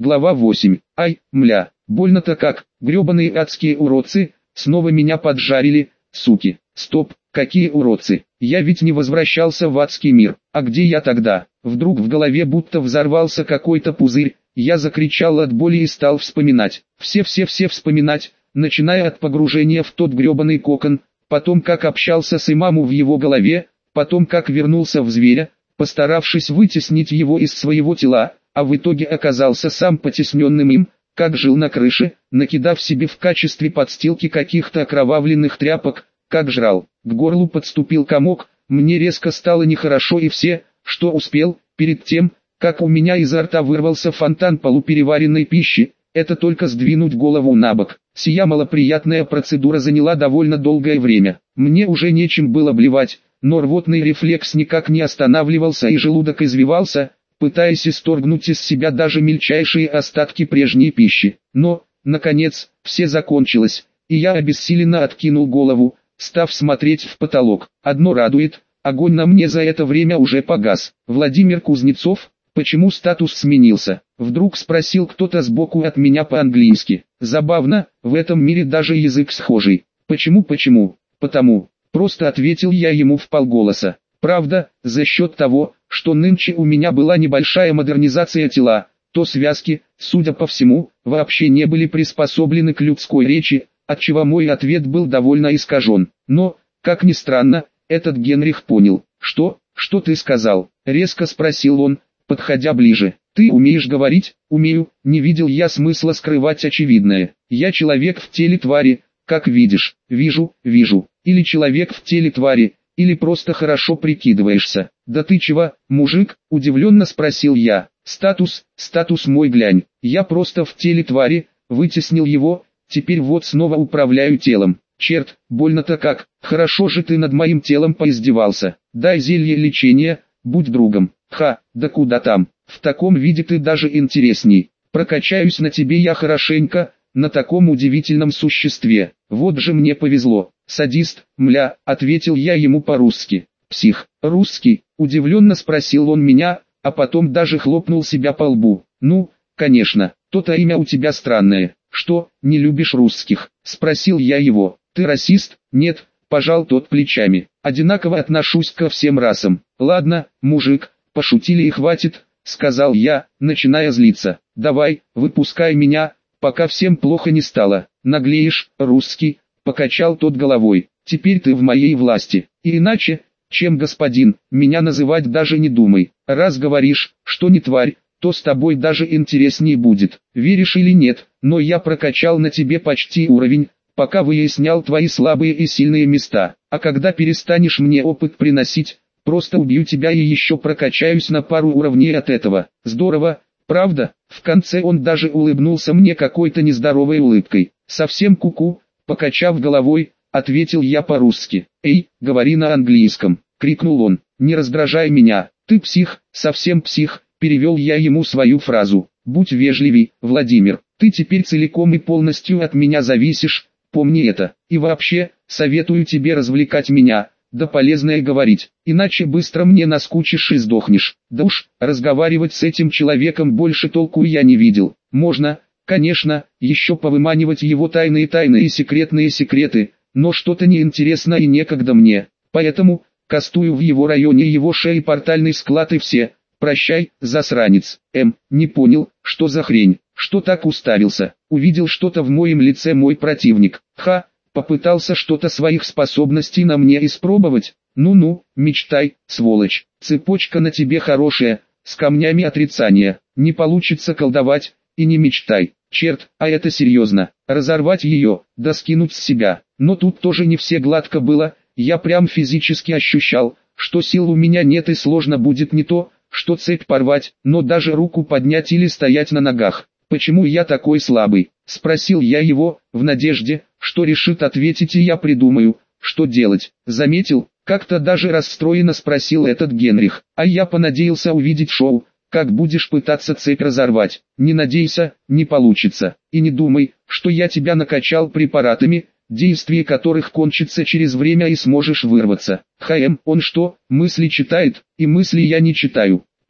Глава 8. Ай, мля, больно-то как, гребаные адские уродцы, снова меня поджарили, суки. Стоп, какие уродцы, я ведь не возвращался в адский мир, а где я тогда? Вдруг в голове будто взорвался какой-то пузырь, я закричал от боли и стал вспоминать. Все вспоминать, начиная от погружения в тот гребаный кокон, потом как общался с имамом в его голове, потом как вернулся в зверя, постаравшись вытеснить его из своего тела, а в итоге оказался сам потесненным им, как жил на крыше, накидав себе в качестве подстилки каких-то окровавленных тряпок, как жрал. К горлу подступил комок, мне резко стало нехорошо и все, что успел, перед тем, как у меня изо рта вырвался фонтан полупереваренной пищи, это только сдвинуть голову на бок. Сия малоприятная процедура заняла довольно долгое время. Мне уже нечем было блевать, но рвотный рефлекс никак не останавливался и желудок извивался, пытаясь исторгнуть из себя даже мельчайшие остатки прежней пищи. Но, наконец, все закончилось, и я обессиленно откинул голову, став смотреть в потолок. Одно радует, огонь на мне за это время уже погас. Владимир Кузнецов, почему статус сменился? Вдруг спросил кто-то сбоку от меня по-английски. Забавно, в этом мире даже язык схожий. Почему? Потому. Просто ответил я ему вполголоса. Правда, за счет того, что нынче у меня была небольшая модернизация тела, то связки, судя по всему, вообще не были приспособлены к людской речи, отчего мой ответ был довольно искажен. Но, как ни странно, этот Генрих понял. Что ты сказал? Резко спросил он, подходя ближе. Ты умеешь говорить? Умею, не видел я смысла скрывать очевидное. Я человек в теле твари, как видишь. Вижу. Или человек в теле твари, или просто хорошо прикидываешься. Да ты чего, мужик? Удивленно спросил я. Статус мой глянь. Я просто в теле твари, вытеснил его, теперь вот снова управляю телом. Черт, больно-то как. Хорошо же ты над моим телом поиздевался. Дай зелье лечения, будь другом. Да куда там. В таком виде ты даже интересней. Прокачаюсь на тебе я хорошенько, на таком удивительном существе. Вот же мне повезло. Садист, мля, ответил я ему по-русски. Псих, русский, удивленно спросил он меня, а потом даже хлопнул себя по лбу. Ну, конечно, то-то имя у тебя странное. Что, не любишь русских? Спросил я его. Ты расист? Нет, пожал тот плечами. Одинаково отношусь ко всем расам. Ладно, мужик, пошутили и хватит, сказал я, начиная злиться. Давай, выпускай меня, пока всем плохо не стало. Наглеешь, русский, покачал тот головой. Теперь ты в моей власти. И иначе, чем господин, меня называть даже не думай. Раз говоришь, что не тварь, то с тобой даже интереснее будет. Веришь или нет, но я прокачал на тебе почти уровень, пока выяснял твои слабые и сильные места. А когда перестанешь мне опыт приносить, просто убью тебя и еще прокачаюсь на пару уровней от этого. Здорово, правда? В конце он даже улыбнулся мне какой-то нездоровой улыбкой. Совсем куку, покачав головой, ответил я по-русски. Эй, говори на английском, крикнул он. Не раздражай меня, ты псих, совсем псих, перевел я ему свою фразу. Будь вежливей, Владимир, ты теперь целиком и полностью от меня зависишь, помни это. И вообще, советую тебе развлекать меня, да полезное говорить, иначе быстро мне наскучишь и сдохнешь. Да уж, разговаривать с этим человеком больше толку я не видел. Можно, конечно, еще повыманивать его тайные и секретные секреты, но что-то неинтересно и некогда мне. Поэтому, кастую в его районе его шеи портальный склад и все. Прощай, засранец. Не понял, что за хрень, что так уставился. Увидел что-то в моем лице мой противник. Попытался что-то своих способностей на мне испробовать. Ну-ну, мечтай, сволочь. Цепочка на тебе хорошая, с камнями отрицания. Не получится колдовать, и не мечтай. Черт, а это серьезно. Разорвать ее, да скинуть с себя. Но тут тоже не все гладко было, я прям физически ощущал, что сил у меня нет и сложно будет не то, что цепь порвать, но даже руку поднять или стоять на ногах. «Почему я такой слабый?» – спросил я его, в надежде, что решит ответить и я придумаю, что делать. Заметил, как-то даже расстроенно спросил этот Генрих, а я понадеялся увидеть шоу, как будешь пытаться цепь разорвать. Не надейся, не получится, и не думай, что я тебя накачал препаратами, действие которых кончится через время и сможешь вырваться. Он что, мысли читает, и мысли я не читаю.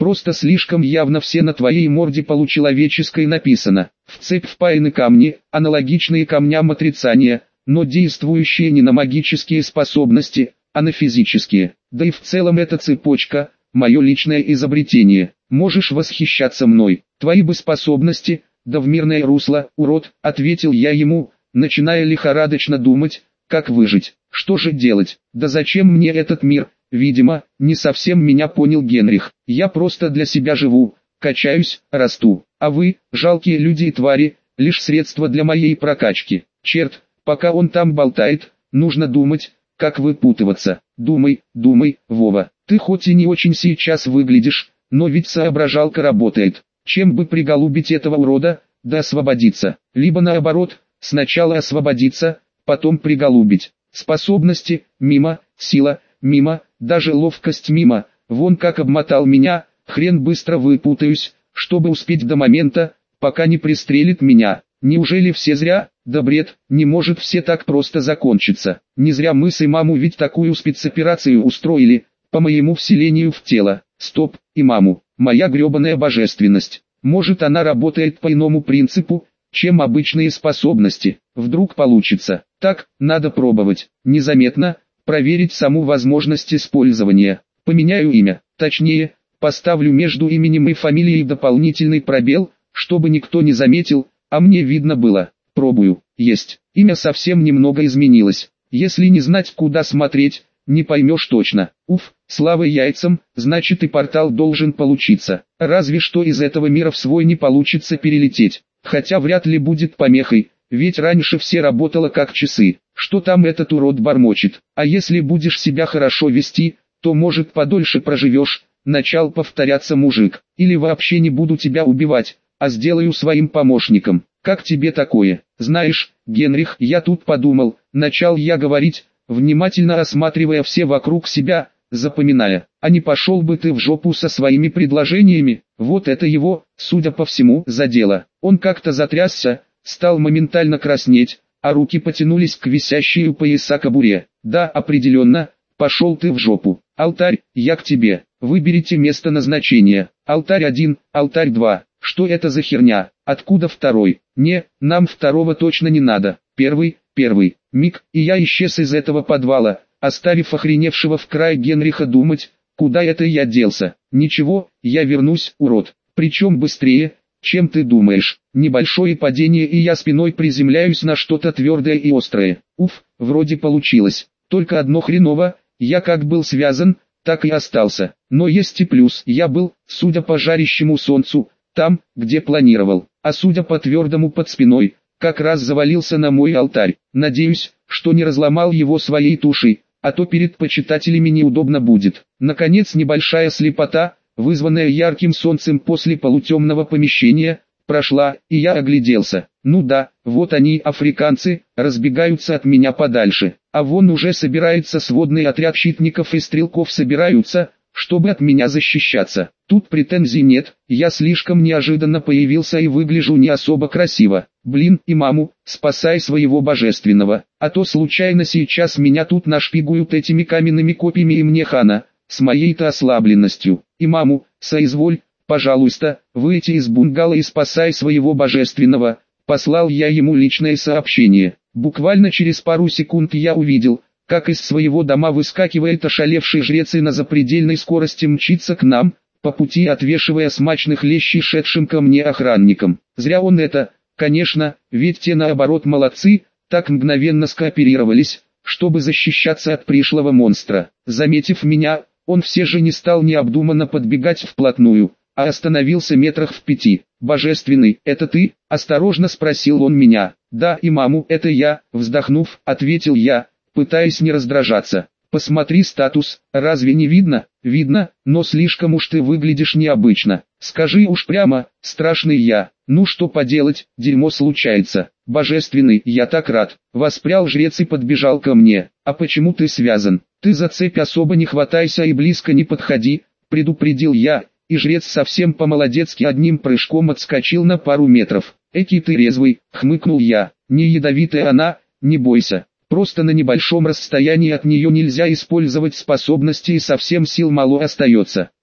Просто слишком явно все на твоей морде получеловеческой написано. В цепь впаяны камни, аналогичные камням отрицания, но действующие не на магические способности, а на физические. Да и в целом эта цепочка – мое личное изобретение. Можешь восхищаться мной. Твои бы способности, да в мирное русло, урод, ответил я ему, начиная лихорадочно думать, как выжить. Что же делать? Да зачем мне этот мир? Видимо, не совсем меня понял Генрих. Я просто для себя живу, качаюсь, расту. А вы, жалкие люди и твари, лишь средства для моей прокачки. Черт, пока он там болтает, нужно думать, как выпутываться. Думай, думай, Вова. Ты хоть и не очень сейчас выглядишь, но ведь соображалка работает. Чем бы приголубить этого урода, да освободиться. Либо наоборот, сначала освободиться, потом приголубить. Способности, мимо, сила, мимо, даже ловкость мимо. Вон как обмотал меня, хрен быстро выпутаюсь, чтобы успеть до момента, пока не пристрелит меня. Неужели все зря? Да бред, не может все так просто закончиться. Не зря мы с Имаму ведь такую спецоперацию устроили, по моему вселению в тело. Стоп, Имаму, моя гребаная божественность. Может она работает по иному принципу, чем обычные способности. Вдруг получится. Так, надо пробовать. Незаметно, проверить саму возможность использования. Поменяю имя, точнее, поставлю между именем и фамилией дополнительный пробел, чтобы никто не заметил, а мне видно было. Пробую. Есть. Имя совсем немного изменилось. Если не знать, куда смотреть, не поймешь точно. Уф, слава яйцам, значит и портал должен получиться. Разве что из этого мира в свой не получится перелететь. Хотя вряд ли будет помехой, ведь раньше все работало как часы. Что там этот урод бормочет? А если будешь себя хорошо вести, то может подольше проживешь. Начал повторяться мужик. Или вообще не буду тебя убивать, а сделаю своим помощником. Как тебе такое? Знаешь, Генрих, я тут подумал, начал я говорить, внимательно осматривая все вокруг себя, запоминая, а не пошел бы ты в жопу со своими предложениями. Вот это его, судя по всему, задело. Он как-то затрясся, стал моментально краснеть, а руки потянулись к висящей у пояса кобуре. Да, определенно, пошел ты в жопу. Алтарь, я к тебе. Выберите место назначения. Алтарь 1, алтарь 2. Что это за херня? Откуда второй? Не, нам второго точно не надо. Первый. Миг, и я исчез из этого подвала, оставив охреневшего в край Генриха думать, куда это я делся. Ничего, я вернусь, урод. Причем быстрее, чем ты думаешь. Небольшое падение, и я спиной приземляюсь на что-то твердое и острое. Уф, вроде получилось. Только одно хреново, я как был связан, так и остался. Но есть и плюс, я был, судя по жарящему солнцу, там, где планировал, а судя по твердому под спиной, как раз завалился на мой алтарь. Надеюсь, что не разломал его своей тушей, а то перед почитателями неудобно будет. Наконец небольшая слепота, вызванная ярким солнцем после полутемного помещения, прошла, и я огляделся. Ну да, вот они, африканцы, разбегаются от меня подальше. А вон уже собирается сводный отряд щитников и стрелков собираются, чтобы от меня защищаться. Тут претензий нет, я слишком неожиданно появился и выгляжу не особо красиво. Блин, Имаму, спасай своего божественного, а то случайно сейчас меня тут нашпигуют этими каменными копьями и мне хана, с моей-то ослабленностью. Имаму, соизволь, пожалуйста, выйти из бунгало и спасай своего божественного. Послал я ему личное сообщение. Буквально через пару секунд я увидел, как из своего дома выскакивает ошалевший жрец и на запредельной скорости мчится к нам, по пути отвешивая смачных лещей шедшим ко мне охранникам. Зря он это, конечно, ведь те наоборот молодцы, так мгновенно скооперировались, чтобы защищаться от пришлого монстра. Заметив меня, он все же не стал необдуманно подбегать вплотную, а остановился метрах в 5. «Божественный, это ты?» – осторожно спросил он меня. «Да, Имаму, это я», – вздохнув, ответил я, пытаясь не раздражаться. «Посмотри статус, разве не видно?» «Видно, но слишком уж ты выглядишь необычно. Скажи уж прямо, страшный я. Ну что поделать, дерьмо случается. Божественный, я так рад». Воспрял жрец и подбежал ко мне. «А почему ты связан? Ты за цепь особо не хватайся и близко не подходи», предупредил я, и жрец совсем по-молодецки одним прыжком отскочил на пару метров. «Экий ты резвый», хмыкнул я. «Не ядовитая она, не бойся. Просто на небольшом расстоянии от нее нельзя использовать способности и совсем сил мало остается.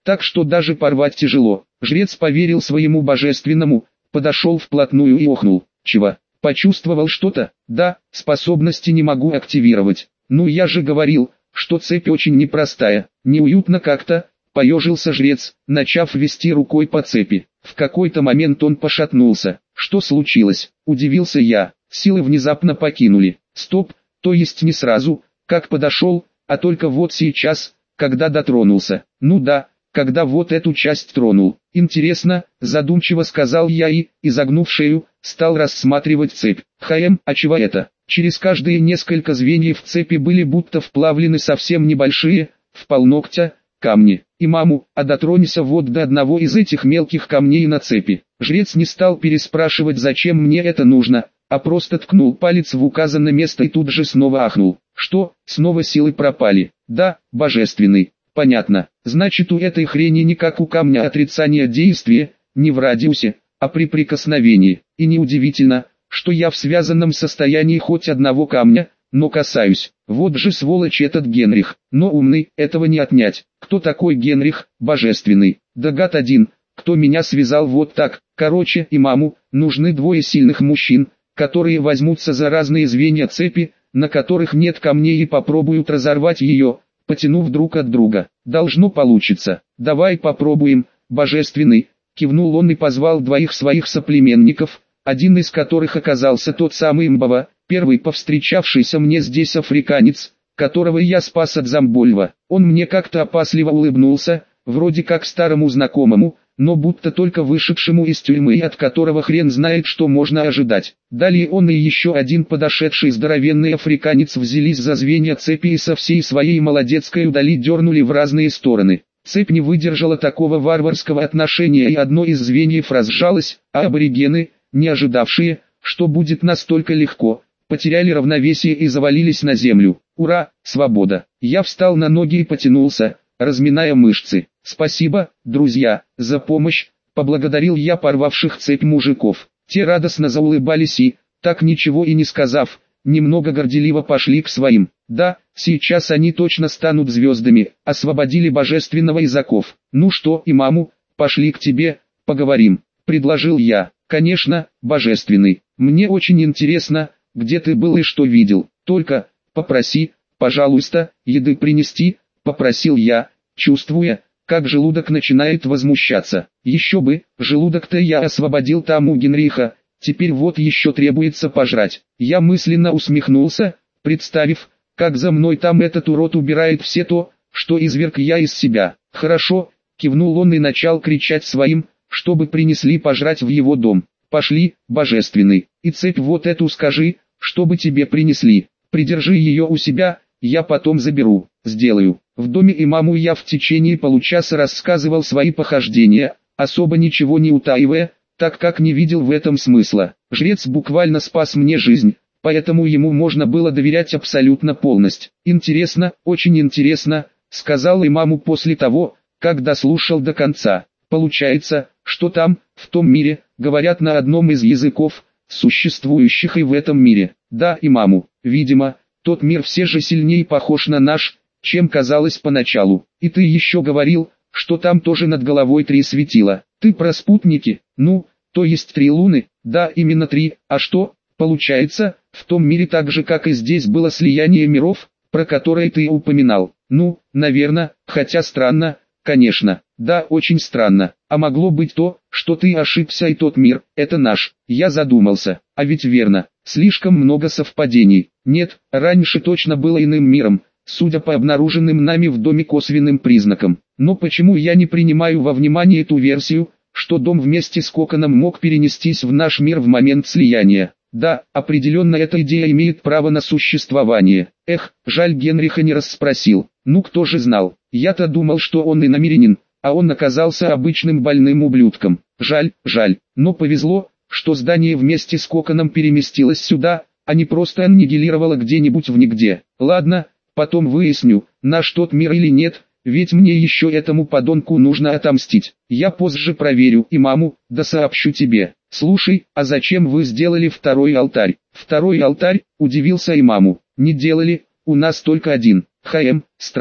так что даже порвать тяжело. Жрец поверил своему божественному, подошел вплотную и охнул. Чего? Почувствовал что-то? Да, способности не могу активировать. Ну я же говорил, что цепь очень непростая. Неуютно как-то, поежился жрец, начав вести рукой по цепи. В какой-то момент он пошатнулся. Что случилось? Удивился я. Силы внезапно покинули. Стоп, то есть не сразу, как подошел, а только вот сейчас, когда дотронулся. Ну да, когда вот эту часть тронул. Интересно, задумчиво сказал я и, изогнув шею, стал рассматривать цепь. А чего это? Через каждые несколько звеньев цепи были будто вплавлены совсем небольшие, в полногтя, камни. Имаму, а дотронься вот до одного из этих мелких камней на цепи. Жрец не стал переспрашивать, зачем мне это нужно, а просто ткнул палец в указанное место и тут же снова ахнул. Что, снова силы пропали? Да, божественный. Понятно. Значит, у этой хрени не как у камня отрицания действия, не в радиусе, а при прикосновении. И неудивительно, что я в связанном состоянии хоть одного камня, но касаюсь. Вот же сволочь этот Генрих. Но умный, этого не отнять. Кто такой Генрих? Божественный. Да гад один, кто меня связал вот так. Короче, имаму нужны двое сильных мужчин, которые возьмутся за разные звенья цепи, на которых нет камней, и попробуют разорвать ее, потянув друг от друга. Должно получиться. Давай попробуем, божественный. Кивнул он и позвал двоих своих соплеменников, один из которых оказался тот самый Мбава, первый повстречавшийся мне здесь африканец, которого я спас от Замбольва. Он мне как-то опасливо улыбнулся, вроде как старому знакомому, но будто только вышедшему из тюрьмы и от которого хрен знает, что можно ожидать. Далее он и еще один подошедший здоровенный африканец взялись за звенья цепи и со всей своей молодецкой удали дернули в разные стороны. Цепь не выдержала такого варварского отношения, и одно из звеньев разжалось, а аборигены, не ожидавшие, что будет настолько легко, потеряли равновесие и завалились на землю. Ура, свобода! Я встал на ноги и потянулся, разминая мышцы. Спасибо, друзья, за помощь, поблагодарил я порвавших цепь мужиков. Те радостно заулыбались и, так ничего и не сказав, немного горделиво пошли к своим. Да, сейчас они точно станут звездами, освободили божественного из оков. Ну что, имаму, пошли к тебе, поговорим, предложил я. Конечно, божественный, мне очень интересно, где ты был и что видел. Только, попроси, пожалуйста, еды принести, попросил я, чувствуя, как желудок начинает возмущаться. Еще бы, желудок-то я освободил там у Генриха, теперь вот еще требуется пожрать. Я мысленно усмехнулся, представив, как за мной там этот урод убирает все то, что изверг я из себя. Хорошо, кивнул он и начал кричать своим, чтобы принесли пожрать в его дом. Пошли, божественный, и цепь вот эту скажи, чтобы тебе принесли. Придержи ее у себя, я потом заберу. Сделаю. В доме имаму я в течение получаса рассказывал свои похождения, особо ничего не утаивая, так как не видел в этом смысла. Жрец буквально спас мне жизнь, поэтому ему можно было доверять абсолютно полностью. Интересно, очень интересно, сказал имаму после того, как дослушал до конца. Получается, что там, в том мире, говорят на одном из языков, существующих и в этом мире. Да, имаму, видимо, тот мир все же сильнее похож на наш, чем казалось поначалу. И ты еще говорил, что там тоже над головой 3 светила. Ты про спутники? Ну, то есть 3 луны? Да, именно 3. А что, получается, в том мире так же, как и здесь было слияние миров, про которое ты упоминал? Ну, наверное, хотя странно, конечно. Да, очень странно. А могло быть то, что ты ошибся и тот мир, это наш. Я задумался. А ведь верно, слишком много совпадений. Нет, раньше точно было иным миром, судя по обнаруженным нами в доме косвенным признакам. Но почему я не принимаю во внимание ту версию, что дом вместе с коконом мог перенестись в наш мир в момент слияния? Да, определенно эта идея имеет право на существование. Эх, жаль, Генриха не расспросил. Ну кто же знал? Я-то думал, что он иномирянин, а он оказался обычным больным ублюдком. Жаль, но повезло, что здание вместе с коконом переместилось сюда, а не просто аннигилировало где-нибудь в нигде. Ладно, потом выясню, наш тот мир или нет, ведь мне еще этому подонку нужно отомстить. Я позже проверю имаму, да сообщу тебе. Слушай, а зачем вы сделали второй алтарь? Второй алтарь, удивился имаму. Не делали, у нас только один. Странно.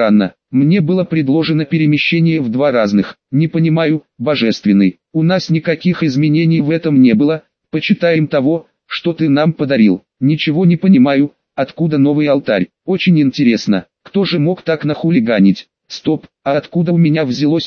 Мне было предложено перемещение в два разных. Не понимаю, божественный. У нас никаких изменений в этом не было. Почитаем того, что ты нам подарил. Ничего не понимаю, откуда новый алтарь. Очень интересно, кто же мог так нахулиганить? Стоп, а откуда у меня взялось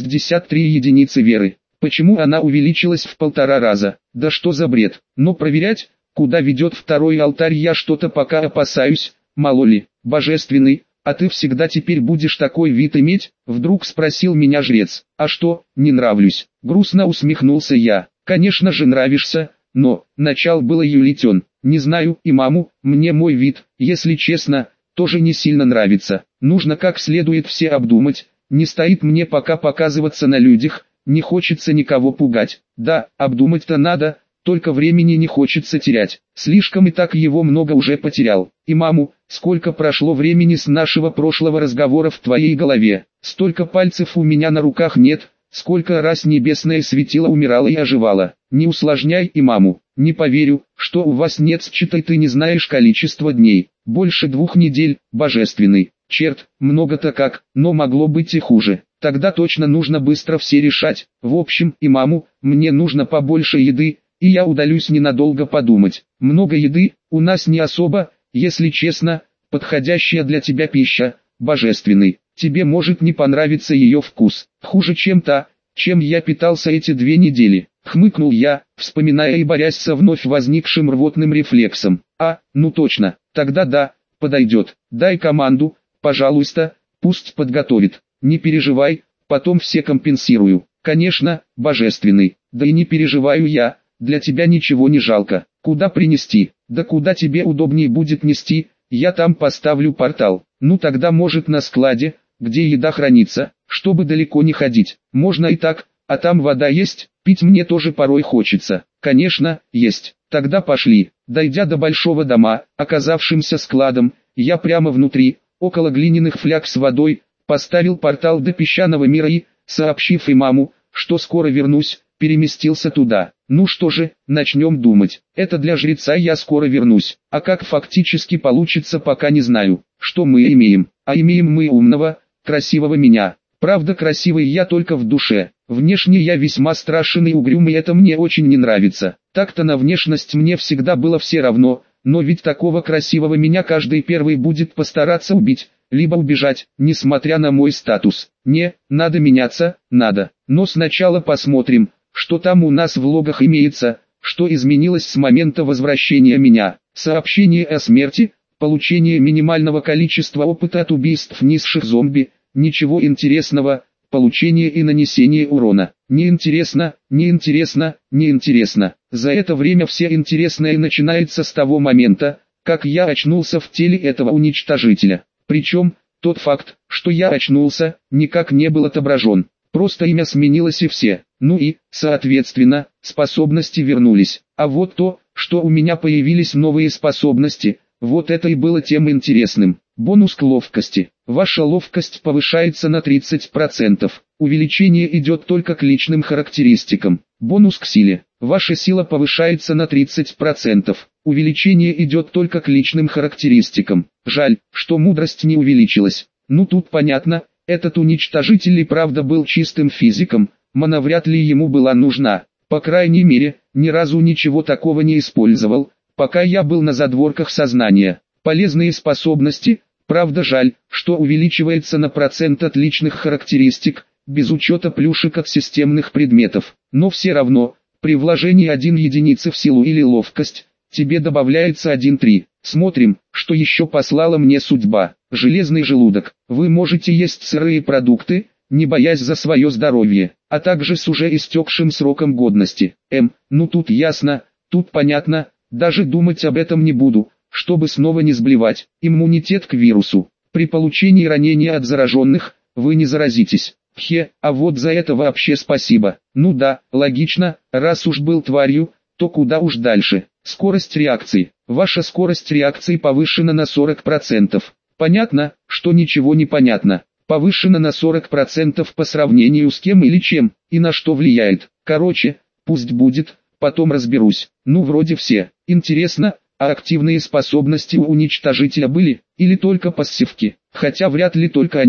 163 единицы веры? Почему она увеличилась в 1,5 раза? Да что за бред? Но проверять, куда ведет второй алтарь, я что-то пока опасаюсь, мало ли. Божественный, а ты всегда теперь будешь такой вид иметь? Вдруг спросил меня жрец. А что, не нравлюсь? Грустно усмехнулся я. Конечно же нравишься, но, начал было юлить он. Не знаю, имаму, мне мой вид, если честно, тоже не сильно нравится. Нужно как следует все обдумать, не стоит мне пока показываться на людях, не хочется никого пугать. Да, обдумать-то надо, только времени не хочется терять. Слишком и так его много уже потерял. Имаму, сколько прошло времени с нашего прошлого разговора в твоей голове? Столько пальцев у меня на руках нет, сколько раз небесное светило умирало и оживало. Не усложняй, имаму, не поверю, что у вас нет счета, ты не знаешь количество дней. Больше 2 недель, божественный. Черт, много-то как, но могло быть и хуже. Тогда точно нужно быстро все решать. В общем, имаму, мне нужно побольше еды, и я удалюсь ненадолго подумать. Много еды, у нас не особо, если честно, подходящая для тебя пища, божественный. Тебе может не понравиться ее вкус. Хуже, чем та, чем я питался эти 2 недели. Хмыкнул я, вспоминая и борясь со вновь возникшим рвотным рефлексом. А, ну точно, тогда да, подойдет. Дай команду, пожалуйста, пусть подготовит. Не переживай, потом все компенсирую. Конечно, божественный. Да и не переживаю я, для тебя ничего не жалко. Куда принести? Да куда тебе удобнее будет нести, я там поставлю портал. Ну тогда может на складе, где еда хранится, чтобы далеко не ходить. Можно и так, а там вода есть, пить мне тоже порой хочется. Конечно, есть. Тогда пошли. Дойдя до большого дома, оказавшимся складом, я прямо внутри, около глиняных фляг с водой, поставил портал до песчаного мира и, сообщив имаму, что скоро вернусь, переместился туда. Ну что же, начнем думать. Это для жреца я скоро вернусь. А как фактически получится, пока не знаю. Что мы имеем? А имеем мы умного, красивого меня. Правда, красивый я только в душе. Внешне я весьма страшен и угрюмый, это мне очень не нравится. Так-то на внешность мне всегда было все равно, но ведь такого красивого меня каждый первый будет постараться убить, либо убежать, несмотря на мой статус. Не, надо меняться, надо. Но сначала посмотрим, что там у нас в логах имеется, что изменилось с момента возвращения меня. Сообщение о смерти, получение минимального количества опыта от убийств низших зомби, ничего интересного, получение и нанесение урона. Неинтересно, неинтересно, неинтересно. За это время все интересное начинается с того момента, как я очнулся в теле этого уничтожителя. Причем, тот факт, что я очнулся, никак не был отображен. Просто имя сменилось и все. Ну и, соответственно, способности вернулись. А вот то, что у меня появились новые способности, вот это и было тем интересным. Бонус к ловкости. Ваша ловкость повышается на 30%. Увеличение идет только к личным характеристикам. Бонус к силе. Ваша сила повышается на 30%. Увеличение идет только к личным характеристикам. Жаль, что мудрость не увеличилась. Ну тут понятно, этот уничтожитель и правда был чистым физиком, мана вряд ли ему была нужна. По крайней мере, ни разу ничего такого не использовал, пока я был на задворках сознания. Полезные способности, правда жаль, что увеличивается на процент от личных характеристик, без учета плюшек от системных предметов. Но все равно, при вложении 1 единицы в силу или ловкость, тебе добавляется 1,3. Смотрим, что еще послала мне судьба. Железный желудок. Вы можете есть сырые продукты, не боясь за свое здоровье, а также с уже истекшим сроком годности. Ну тут ясно, тут понятно, даже думать об этом не буду, чтобы снова не сблевать. Иммунитет к вирусу. При получении ранения от зараженных, вы не заразитесь. А вот за это вообще спасибо. Ну да, логично, раз уж был тварью, то куда уж дальше. Скорость реакции. Ваша скорость реакции повышена на 40%. Понятно, что ничего не понятно. Повышена на 40% по сравнению с кем или чем, и на что влияет. Короче, пусть будет, потом разберусь. Ну вроде все. Интересно, а активные способности у уничтожителя были, или только пассивки? Хотя вряд ли только они,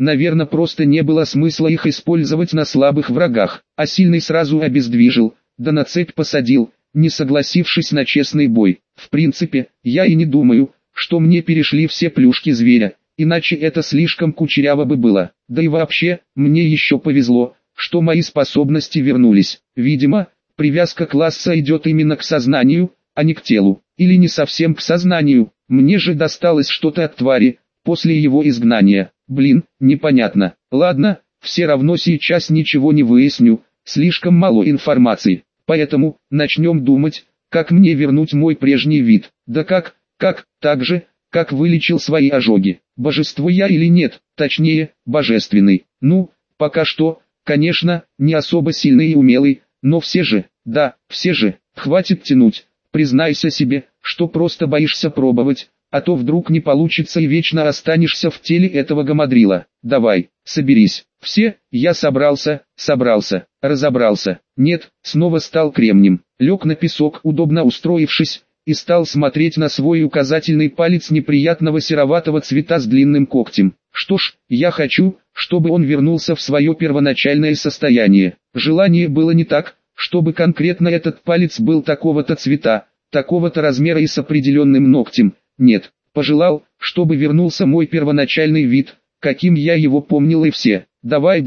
наверное, просто не было смысла их использовать на слабых врагах, а сильный сразу обездвижил, да на цепь посадил, не согласившись на честный бой. В принципе, я и не думаю, что мне перешли все плюшки зверя, иначе это слишком кучеряво бы было. Да и вообще, мне еще повезло, что мои способности вернулись. Видимо, привязка класса идет именно к сознанию, а не к телу, или не совсем к сознанию. Мне же досталось что-то от твари, после его изгнания. Блин, непонятно. Ладно, все равно сейчас ничего не выясню, слишком мало информации. Поэтому, начнем думать, как мне вернуть мой прежний вид. Да как, так же, как вылечил свои ожоги. Божество я или нет, точнее, божественный. Ну, пока что, конечно, не особо сильный и умелый, но все же, да, все же, хватит тянуть. Признайся себе, что просто боишься пробовать, а то вдруг не получится и вечно останешься в теле этого гамадрила. Давай, соберись. Все, я собрался, разобрался. Нет, снова стал кремнем. Лег на песок, удобно устроившись, и стал смотреть на свой указательный палец неприятного сероватого цвета с длинным когтем. Что ж, я хочу, чтобы он вернулся в свое первоначальное состояние. Желание было не так, чтобы конкретно этот палец был такого-то цвета, такого-то размера и с определенным ногтем. Нет, пожелал, чтобы вернулся мой первоначальный вид, каким я его помнил, и все. Давай,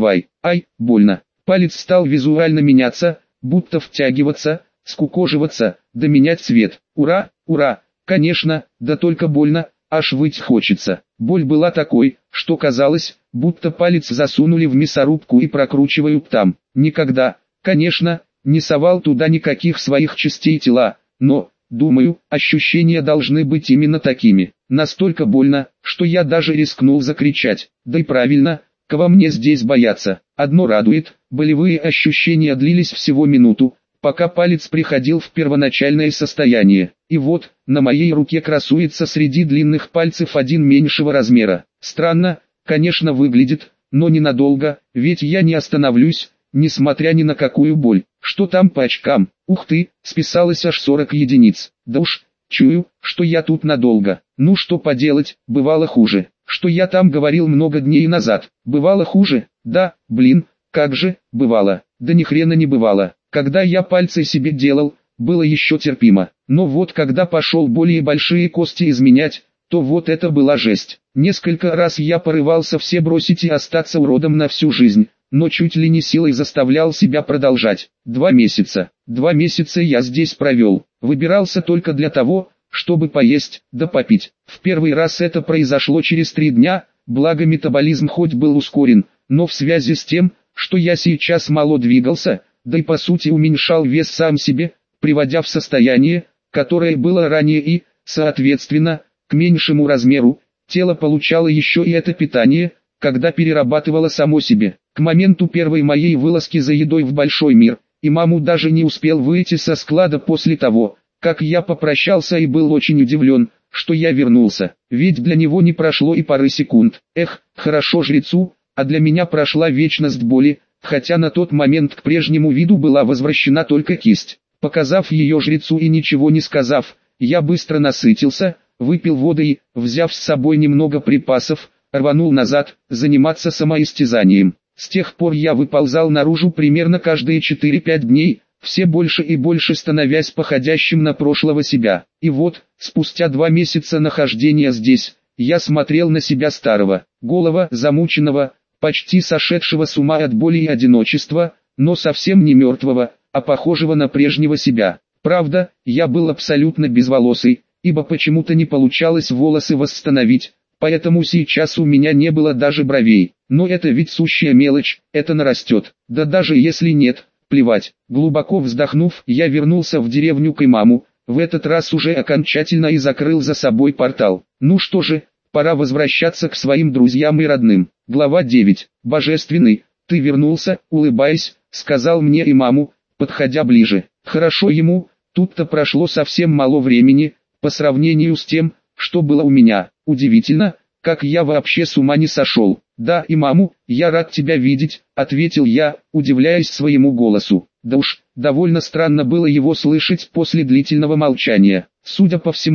ай, больно. Палец стал визуально меняться, будто втягиваться, скукоживаться, да менять цвет. Ура, конечно, да только больно, аж выть хочется. Боль была такой, что казалось, будто палец засунули в мясорубку и прокручивают там. Никогда, конечно, не совал туда никаких своих частей тела, но, думаю, ощущения должны быть именно такими. Настолько больно, что я даже рискнул закричать. Да и правильно, кого мне здесь бояться. Одно радует, болевые ощущения длились всего минуту, пока палец приходил в первоначальное состояние. И вот, на моей руке красуется среди длинных пальцев один меньшего размера. Странно, конечно, выглядит, но ненадолго, ведь я не остановлюсь, несмотря ни на какую боль. Что там по очкам? Ух ты, списалось аж 40 единиц. Да уж, чую, что я тут надолго. Ну что поделать, бывало хуже. Что я там говорил много дней назад? Бывало хуже? Да, блин, как же, бывало. Да ни хрена не бывало. Когда я пальцы себе делал, было еще терпимо. Но вот когда пошел более большие кости изменять, то вот это была жесть. Несколько раз я порывался все бросить и остаться уродом на всю жизнь, но чуть ли не силой заставлял себя продолжать. 2 месяца. 2 месяца я здесь провел. Выбирался только для того, чтобы поесть, да попить. В первый раз это произошло через 3 дня, благо метаболизм хоть был ускорен, но в связи с тем, что я сейчас мало двигался, да и по сути уменьшал вес сам себе, приводя в состояние, которое было ранее и, соответственно, к меньшему размеру, тело получало еще и это питание, когда перерабатывало само себе. К моменту первой моей вылазки за едой в большой мир, и маму даже не успел выйти со склада после того, как я попрощался и был очень удивлен, что я вернулся, ведь для него не прошло и пары секунд. Эх, хорошо жрецу, а для меня прошла вечность боли, хотя на тот момент к прежнему виду была возвращена только кисть. Показав ее жрецу и ничего не сказав, я быстро насытился, выпил воды и, взяв с собой немного припасов, рванул назад, заниматься самоистязанием. С тех пор я выползал наружу примерно каждые 4-5 дней, все больше и больше становясь походящим на прошлого себя. И вот, спустя 2 месяца нахождения здесь, я смотрел на себя старого, голого, замученного, почти сошедшего с ума от боли и одиночества, но совсем не мертвого, а похожего на прежнего себя. Правда, я был абсолютно безволосый, ибо почему-то не получалось волосы восстановить, поэтому сейчас у меня не было даже бровей. Но это ведь сущая мелочь, это нарастет. Да даже если нет, плевать. Глубоко вздохнув, я вернулся в деревню к имаму, в этот раз уже окончательно и закрыл за собой портал. Ну что же, пора возвращаться к своим друзьям и родным. Глава 9. Божественный, ты вернулся, улыбаясь, сказал мне имаму, подходя ближе. Хорошо ему, тут-то прошло совсем мало времени, по сравнению с тем, что было у меня. Удивительно, как я вообще с ума не сошел. Да, имаму, я рад тебя видеть, ответил я, удивляясь своему голосу. Да уж, довольно странно было его слышать после длительного молчания. Судя по всему,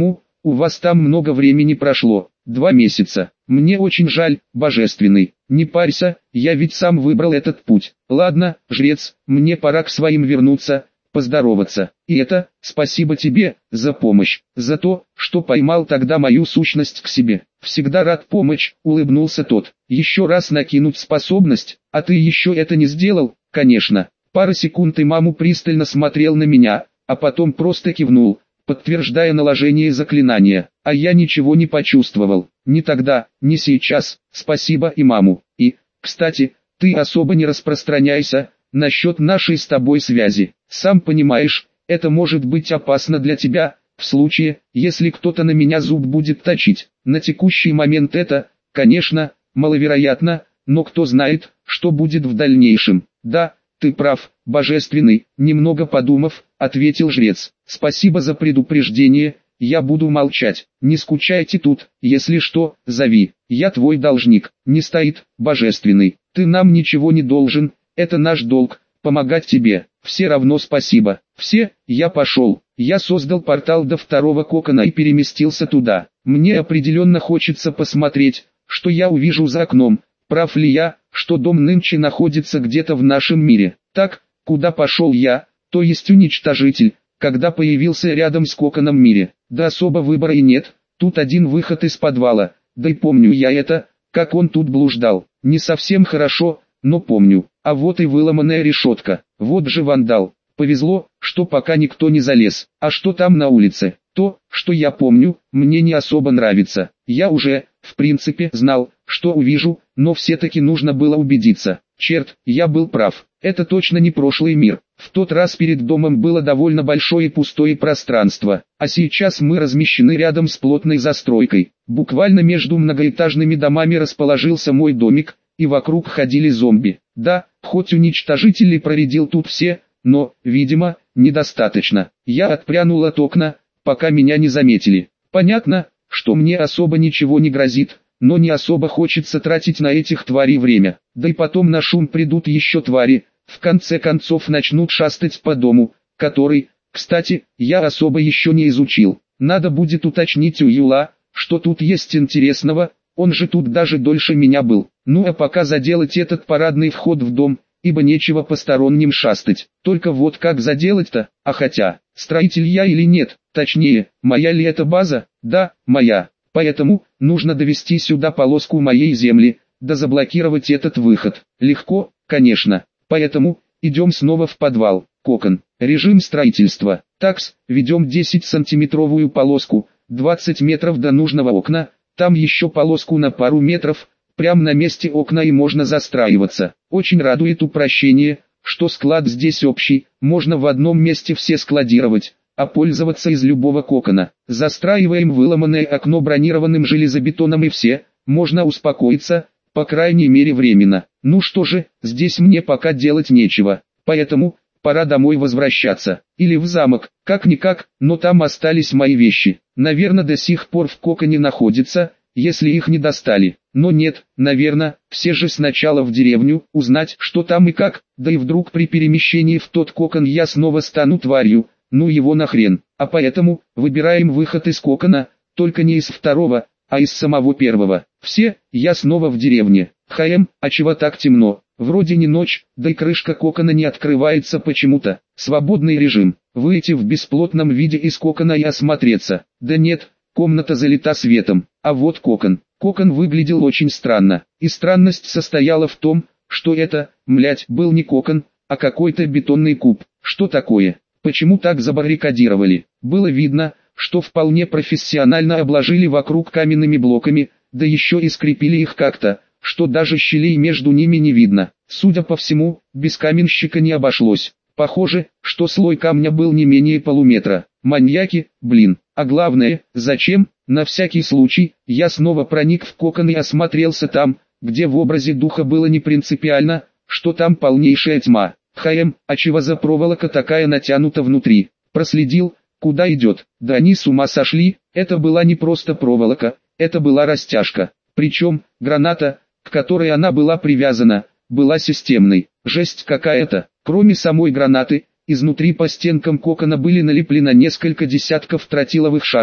У вас там много времени прошло, 2 месяца. Мне очень жаль, Божественный. Не парься, я ведь сам выбрал этот путь. Ладно, жрец, мне пора к своим вернуться, поздороваться. И это, спасибо тебе, за помощь, за то, что поймал тогда мою сущность к себе. Всегда рад помочь, улыбнулся тот. Еще раз накинуть способность, а ты еще это не сделал, конечно. Пара секунд и маму пристально смотрел на меня, а потом просто кивнул, подтверждая наложение заклинания. А я ничего не почувствовал. Ни тогда, ни сейчас. Спасибо и маму. И, кстати, ты особо не распространяйся насчет нашей с тобой связи. Сам понимаешь, это может быть опасно для тебя, в случае, если кто-то на меня зуб будет точить. На текущий момент это, конечно, маловероятно, но кто знает, что будет в дальнейшем. Да, ты прав, Божественный, немного подумав, ответил жрец. Спасибо за предупреждение, я буду молчать. Не скучайте тут, если что, зови. Я твой должник. Не стоит, Божественный. Ты нам ничего не должен, это наш долг, помогать тебе. Все равно спасибо. Все, я пошел. Я создал портал до второго кокона и переместился туда. Мне определенно хочется посмотреть, что я увижу за окном. Прав ли я, что дом нынче находится где-то в нашем мире? Так, куда пошел я, то есть уничтожитель, когда появился рядом с коконом мире? Да особо выбора и нет, тут один выход из подвала, да и помню я это, как он тут блуждал. Не совсем хорошо, но помню. А вот и выломанная решетка, вот же вандал. Повезло, что пока никто не залез. А что там на улице? То, что я помню, мне не особо нравится. Я уже, в принципе, знал, что увижу, но все-таки нужно было убедиться. Черт, я был прав. Это точно не прошлый мир. В тот раз перед домом было довольно большое и пустое пространство, а сейчас мы размещены рядом с плотной застройкой. Буквально между многоэтажными домами расположился мой домик, и вокруг ходили зомби. Да, хоть уничтожитель и проредил тут все, но, видимо, недостаточно. Я отпрянул от окна, пока меня не заметили. Понятно, что мне особо ничего не грозит, но не особо хочется тратить на этих тварей время. Да и потом на шум придут еще твари, в конце концов начнут шастать по дому, который, кстати, я особо еще не изучил. Надо будет уточнить у Юла, что тут есть интересного, он же тут даже дольше меня был. Ну а пока заделать этот парадный вход в дом, ибо нечего посторонним шастать. Только вот как заделать-то? А хотя, строитель я или нет, точнее, моя ли это база? Да, моя. Поэтому, нужно довести сюда полоску моей земли, да заблокировать этот выход. Легко, конечно. Поэтому, идем снова в подвал. Кокон. Режим строительства. Такс, ведем 10-сантиметровую полоску, 20 метров до нужного окна, там еще полоску на пару метров, прямо на месте окна и можно застраиваться. Очень радует упрощение, что склад здесь общий, можно в одном месте все складировать, а пользоваться из любого кокона. Застраиваем выломанное окно бронированным железобетоном и все, можно успокоиться, по крайней мере временно. Ну что же, здесь мне пока делать нечего, поэтому пора домой возвращаться. Или в замок, как-никак, но там остались мои вещи. Наверное, до сих пор в коконе находятся, если их не достали. Но нет, наверное, все же сначала в деревню, узнать, что там и как, да и вдруг при перемещении в тот кокон я снова стану тварью, ну его нахрен. А поэтому, выбираем выход из кокона, только не из второго, а из самого первого. Все, я снова в деревне. А чего так темно? Вроде не ночь, да и крышка кокона не открывается почему-то. Свободный режим. Выйти в бесплотном виде из кокона и осмотреться. Да нет, комната залита светом. А вот кокон. Кокон выглядел очень странно. И странность состояла в том, что это, был не кокон, а какой-то бетонный куб. Что такое? Почему так забаррикадировали? Было видно, что вполне профессионально обложили вокруг каменными блоками, да еще и скрепили их как-то, что даже щелей между ними не видно. Судя по всему, без каменщика не обошлось. Похоже, что слой камня был не менее полуметра. Маньяки, блин. А главное, зачем? На всякий случай, я снова проник в кокон и осмотрелся там, где в образе духа было не принципиально, что там полнейшая тьма. А чего за проволока такая натянута внутри? Проследил, куда идет. Да они с ума сошли, это была не просто проволока, это была растяжка. Причем, граната, к которой она была привязана, была системной. Жесть какая-то. Кроме самой гранаты, изнутри по стенкам кокона были налеплены несколько десятков тротиловых шашек,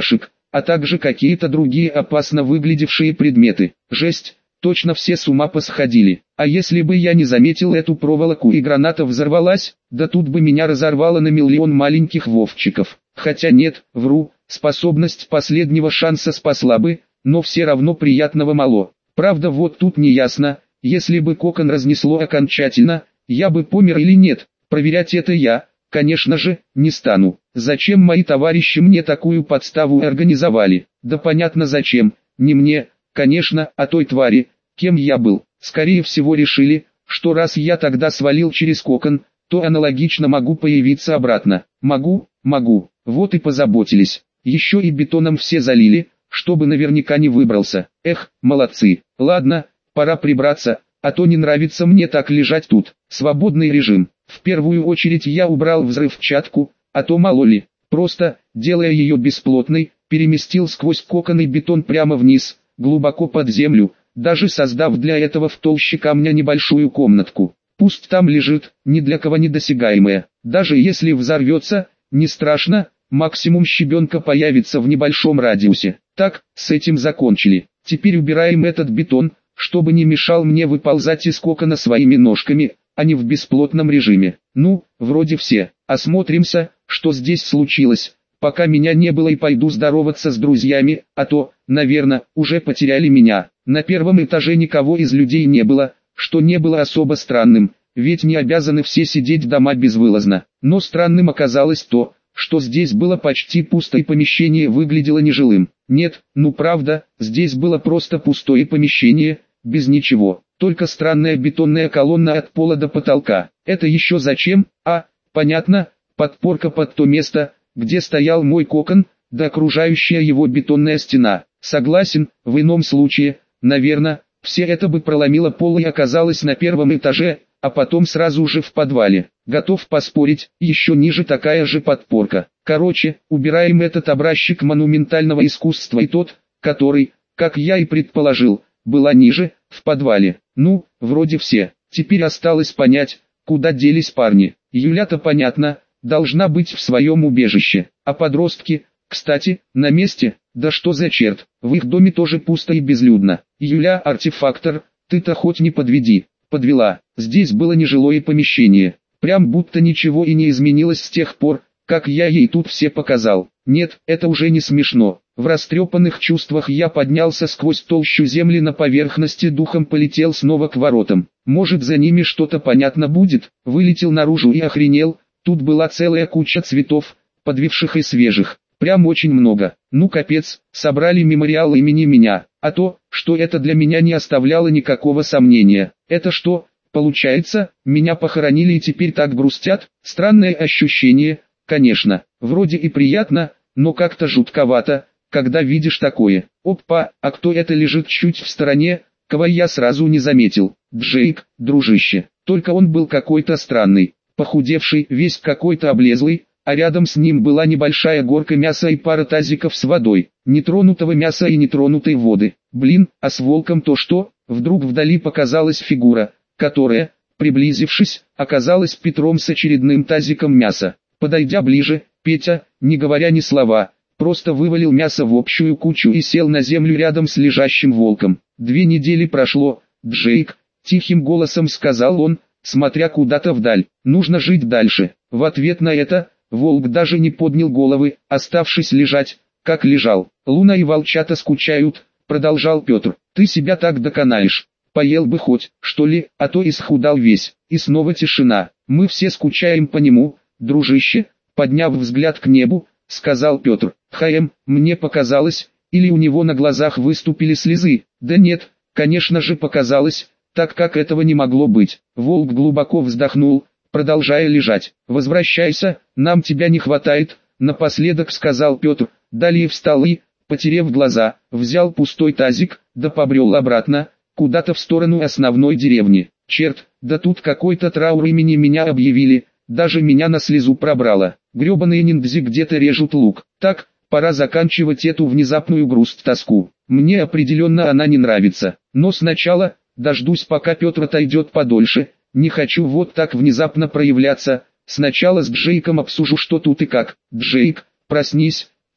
а также какие-то другие опасно выглядевшие предметы. Жесть, точно все с ума посходили. А если бы я не заметил эту проволоку и граната взорвалась, да тут бы меня разорвало на миллион маленьких вовчиков. Хотя нет, вру, способность последнего шанса спасла бы, но все равно приятного мало. Правда, вот тут не ясно, если бы кокон разнесло окончательно, я бы помер или нет. Проверять это я, конечно же, не стану. Зачем мои товарищи мне такую подставу организовали? Да понятно зачем, не мне, конечно, а той твари, кем я был. Скорее всего решили, что раз я тогда свалил через кокон, то аналогично могу появиться обратно. Могу, вот и позаботились. Еще и бетоном все залили, чтобы наверняка не выбрался. Эх, молодцы. Ладно, пора прибраться, а то не нравится мне так лежать тут. Свободный режим. В первую очередь я убрал взрывчатку, а то мало ли. Просто, делая ее бесплотной, переместил сквозь кокон и бетон прямо вниз, глубоко под землю, даже создав для этого в толще камня небольшую комнатку. Пусть там лежит, ни для кого недосягаемая. Даже если взорвется, не страшно, максимум щебенка появится в небольшом радиусе. Так, с этим закончили. Теперь убираем этот бетон, чтобы не мешал мне выползать из кокона своими ножками, а не в бесплотном режиме. Ну, вроде все. Осмотримся, что здесь случилось, пока меня не было, и пойду здороваться с друзьями, а то, наверное, уже потеряли меня. На первом этаже никого из людей не было, что не было особо странным, ведь не обязаны все сидеть дома безвылазно. Но странным оказалось то, что здесь было почти пусто и помещение выглядело нежилым. Нет, ну правда, здесь было просто пустое помещение, без ничего, только странная бетонная колонна от пола до потолка. Это еще зачем? А, понятно, подпорка под то место, где стоял мой кокон, да окружающая его бетонная стена. Согласен, в ином случае, наверное, все это бы проломило пол и оказалось на первом этаже, а потом сразу же в подвале. Готов поспорить, еще ниже такая же подпорка. Короче, убираем этот образчик монументального искусства и тот, который, как я и предположил, была ниже, в подвале. Ну, вроде все. Теперь осталось понять, куда делись парни. Юля-то понятно, должна быть в своем убежище. А подростки, кстати, на месте? Да что за черт, в их доме тоже пусто и безлюдно. Юля, артефактор, ты-то хоть не подведи. Подвела. Здесь было нежилое помещение. Прям будто ничего и не изменилось с тех пор, как я ей тут все показал. Нет, это уже не смешно. В растрепанных чувствах я поднялся сквозь толщу земли на поверхности, духом полетел снова к воротам. Может, за ними что-то понятно будет? Вылетел наружу и охренел. Тут была целая куча цветов, подвивших и свежих. Прям очень много. Ну капец, собрали мемориал имени меня. А то, что это для меня, не оставляло никакого сомнения. Это что, получается, меня похоронили и теперь так грустят? Странное ощущение, конечно. Вроде и приятно, но как-то жутковато, когда видишь такое. Опа, а кто это лежит чуть в стороне, кого я сразу не заметил? Джейк, дружище. Только он был какой-то странный, похудевший, весь какой-то облезлый, а рядом с ним была небольшая горка мяса и пара тазиков с водой, нетронутого мяса и нетронутой воды. Блин, а с волком то что? Вдруг вдали показалась фигура, которая, приблизившись, оказалась Петром с очередным тазиком мяса. Подойдя ближе, Петя, не говоря ни слова, просто вывалил мясо в общую кучу и сел на землю рядом с лежащим волком. 2 недели прошло, Джейк, тихим голосом сказал он, смотря куда-то вдаль. Нужно жить дальше. В ответ на это, волк даже не поднял головы, оставшись лежать, как лежал. Луна и волчата скучают, продолжал Петр. Ты себя так доконаешь. Поел бы хоть, что ли, а то исхудал весь. И снова тишина. Мы все скучаем по нему, дружище, подняв взгляд к небу, сказал Петр. Мне показалось, или у него на глазах выступили слезы. Да нет, конечно же показалось, так как этого не могло быть. Волк глубоко вздохнул, продолжая лежать. «Возвращайся, нам тебя не хватает», напоследок сказал Петр. Далее встал и, потерев глаза, взял пустой тазик, да побрел обратно, куда-то в сторону основной деревни. Черт, да тут какой-то траур, имени меня объявили, даже меня на слезу пробрало. Гребаные ниндзя где-то режут лук. Так, пора заканчивать эту внезапную грусть-тоску. Мне определенно она не нравится. Но сначала, дождусь пока Петр отойдет подольше, не хочу вот так внезапно проявляться. Сначала с Джейком обсужу, что тут и как. Джейк, проснись,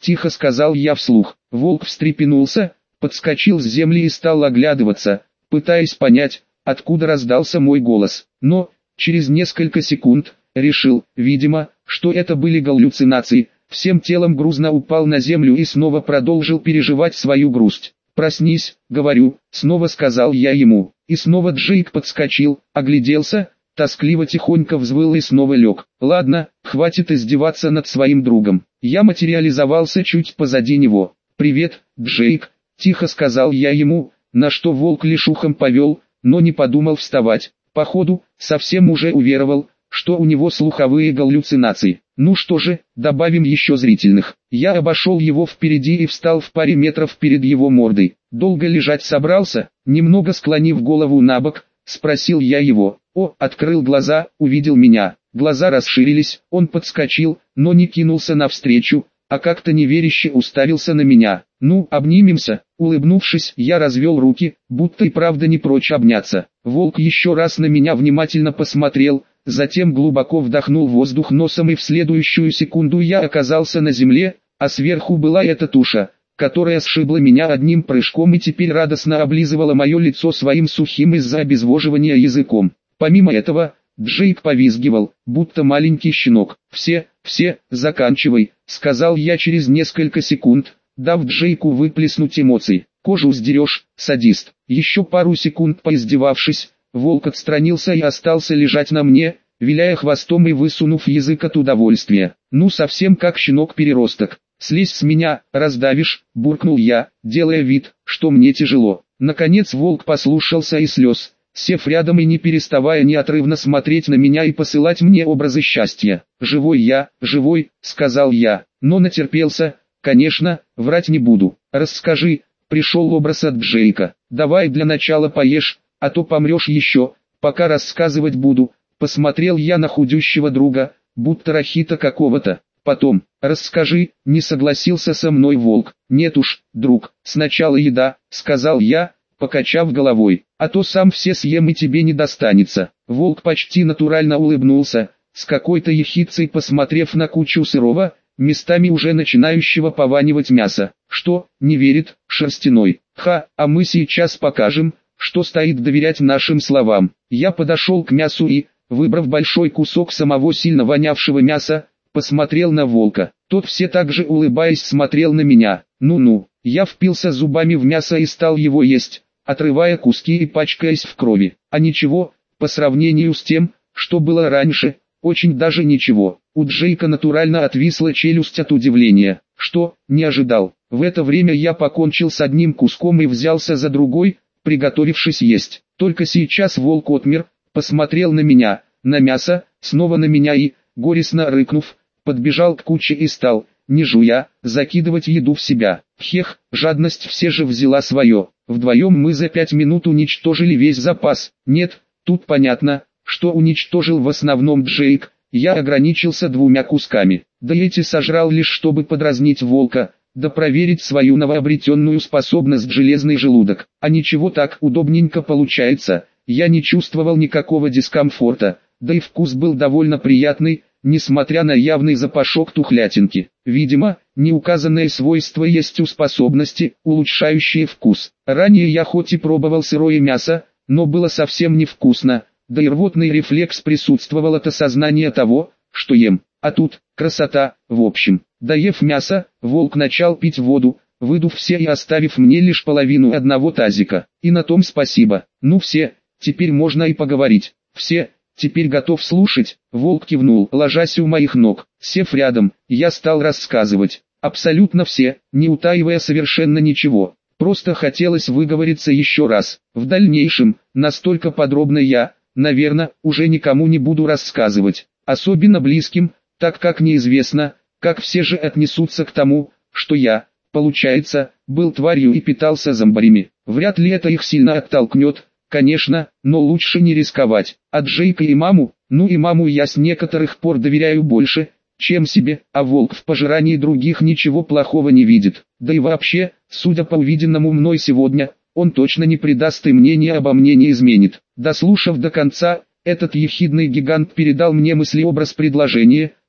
тихо сказал я вслух. Волк встрепенулся, подскочил с земли и стал оглядываться, пытаясь понять, откуда раздался мой голос. Но, через несколько секунд, решил, видимо, что это были галлюцинации, всем телом грузно упал на землю и снова продолжил переживать свою грусть. «Проснись», — говорю, — снова сказал я ему. И снова Джейк подскочил, огляделся, тоскливо тихонько взвыл и снова лег. Ладно, хватит издеваться над своим другом. Я материализовался чуть позади него. «Привет, Джейк», — тихо сказал я ему, на что волк лишь ухом повел, но не подумал вставать. Походу, совсем уже уверовал, что у него слуховые галлюцинации. Ну что же, добавим еще зрительных. Я обошел его впереди и встал в паре метров перед его мордой. Долго лежать собрался, немного склонив голову набок, спросил я его. Открыл глаза, увидел меня. Глаза расширились, он подскочил, но не кинулся навстречу, а как-то неверяще уставился на меня. «Ну, обнимемся», улыбнувшись, я развел руки, будто и правда не прочь обняться. Волк еще раз на меня внимательно посмотрел, затем глубоко вдохнул воздух носом, и в следующую секунду я оказался на земле, а сверху была эта туша, которая сшибла меня одним прыжком и теперь радостно облизывала мое лицо своим сухим из-за обезвоживания языком. Помимо этого, Джейк повизгивал, будто маленький щенок. «Все, заканчивай», — сказал я через несколько секунд, дав Джейку выплеснуть эмоций. «Кожу сдерешь, садист». Еще пару секунд поиздевавшись, волк отстранился и остался лежать на мне, виляя хвостом и высунув язык от удовольствия. «Ну совсем как щенок-переросток. Слезь с меня, раздавишь», — буркнул я, делая вид, что мне тяжело. Наконец волк послушался и слез, сев рядом и не переставая неотрывно смотреть на меня и посылать мне образы счастья. «Живой я, живой», — сказал я, но натерпелся, конечно, врать не буду. «Расскажи», — пришел образ от Джейка. «Давай для начала поешь, а то помрешь еще, пока рассказывать буду», — посмотрел я на худющего друга, будто рахита какого-то. «Потом, расскажи», — не согласился со мной волк. «Нет уж, друг, сначала еда», — сказал я, покачав головой, «а то сам все съем и тебе не достанется». Волк почти натурально улыбнулся, с какой-то ехидцей посмотрев на кучу сырого, местами уже начинающего пованивать мяса. «Что, не верит, шерстяной? А мы сейчас покажем, что стоит доверять нашим словам». Я подошел к мясу и, выбрав большой кусок самого сильно вонявшего мяса, посмотрел на волка. Тот все так же улыбаясь смотрел на меня. Ну-ну, я впился зубами в мясо и стал его есть, отрывая куски и пачкаясь в крови. А ничего, по сравнению с тем, что было раньше, очень даже ничего. У Джейка натурально отвисла челюсть от удивления. «Что, не ожидал?» В это время я покончил с одним куском и взялся за другой, приготовившись есть. Только сейчас волк отмер, посмотрел на меня, на мясо, снова на меня и, горестно рыкнув, подбежал к куче и стал, не жуя, закидывать еду в себя. Хех, жадность все же взяла свое. Вдвоем мы за 5 минут уничтожили весь запас. Нет, тут понятно, что уничтожил в основном Джейк. Я ограничился 2 кусками. Да эти сожрал лишь чтобы подразнить волка, да проверить свою новообретенную способность железный желудок. А ничего, так удобненько получается. Я не чувствовал никакого дискомфорта, да и вкус был довольно приятный, несмотря на явный запашок тухлятинки. Видимо, неуказанное свойство есть у способности, улучшающие вкус. Ранее я хоть и пробовал сырое мясо, но было совсем невкусно, да и рвотный рефлекс присутствовал от осознания того, что ем. А тут, красота, в общем. Доев мясо, волк начал пить воду, выдув все и оставив мне лишь половину одного тазика. И на том спасибо. Ну все, теперь можно и поговорить. Все, теперь готов слушать? Волк кивнул, ложась у моих ног. Сев рядом, я стал рассказывать. Абсолютно все, не утаивая совершенно ничего. Просто хотелось выговориться еще раз. В дальнейшем, настолько подробно я, наверное, уже никому не буду рассказывать. Особенно близким, так как неизвестно, как все же отнесутся к тому, что я, получается, был тварью и питался зомбарями. Вряд ли это их сильно оттолкнет, конечно, но лучше не рисковать. А Джейка и маму, ну и маму я с некоторых пор доверяю больше, чем себе, а волк в пожирании других ничего плохого не видит. Да и вообще, судя по увиденному мной сегодня, он точно не предаст и мнение обо мне не изменит. Дослушав до конца, этот ехидный гигант передал мне мыслеобраз предложения,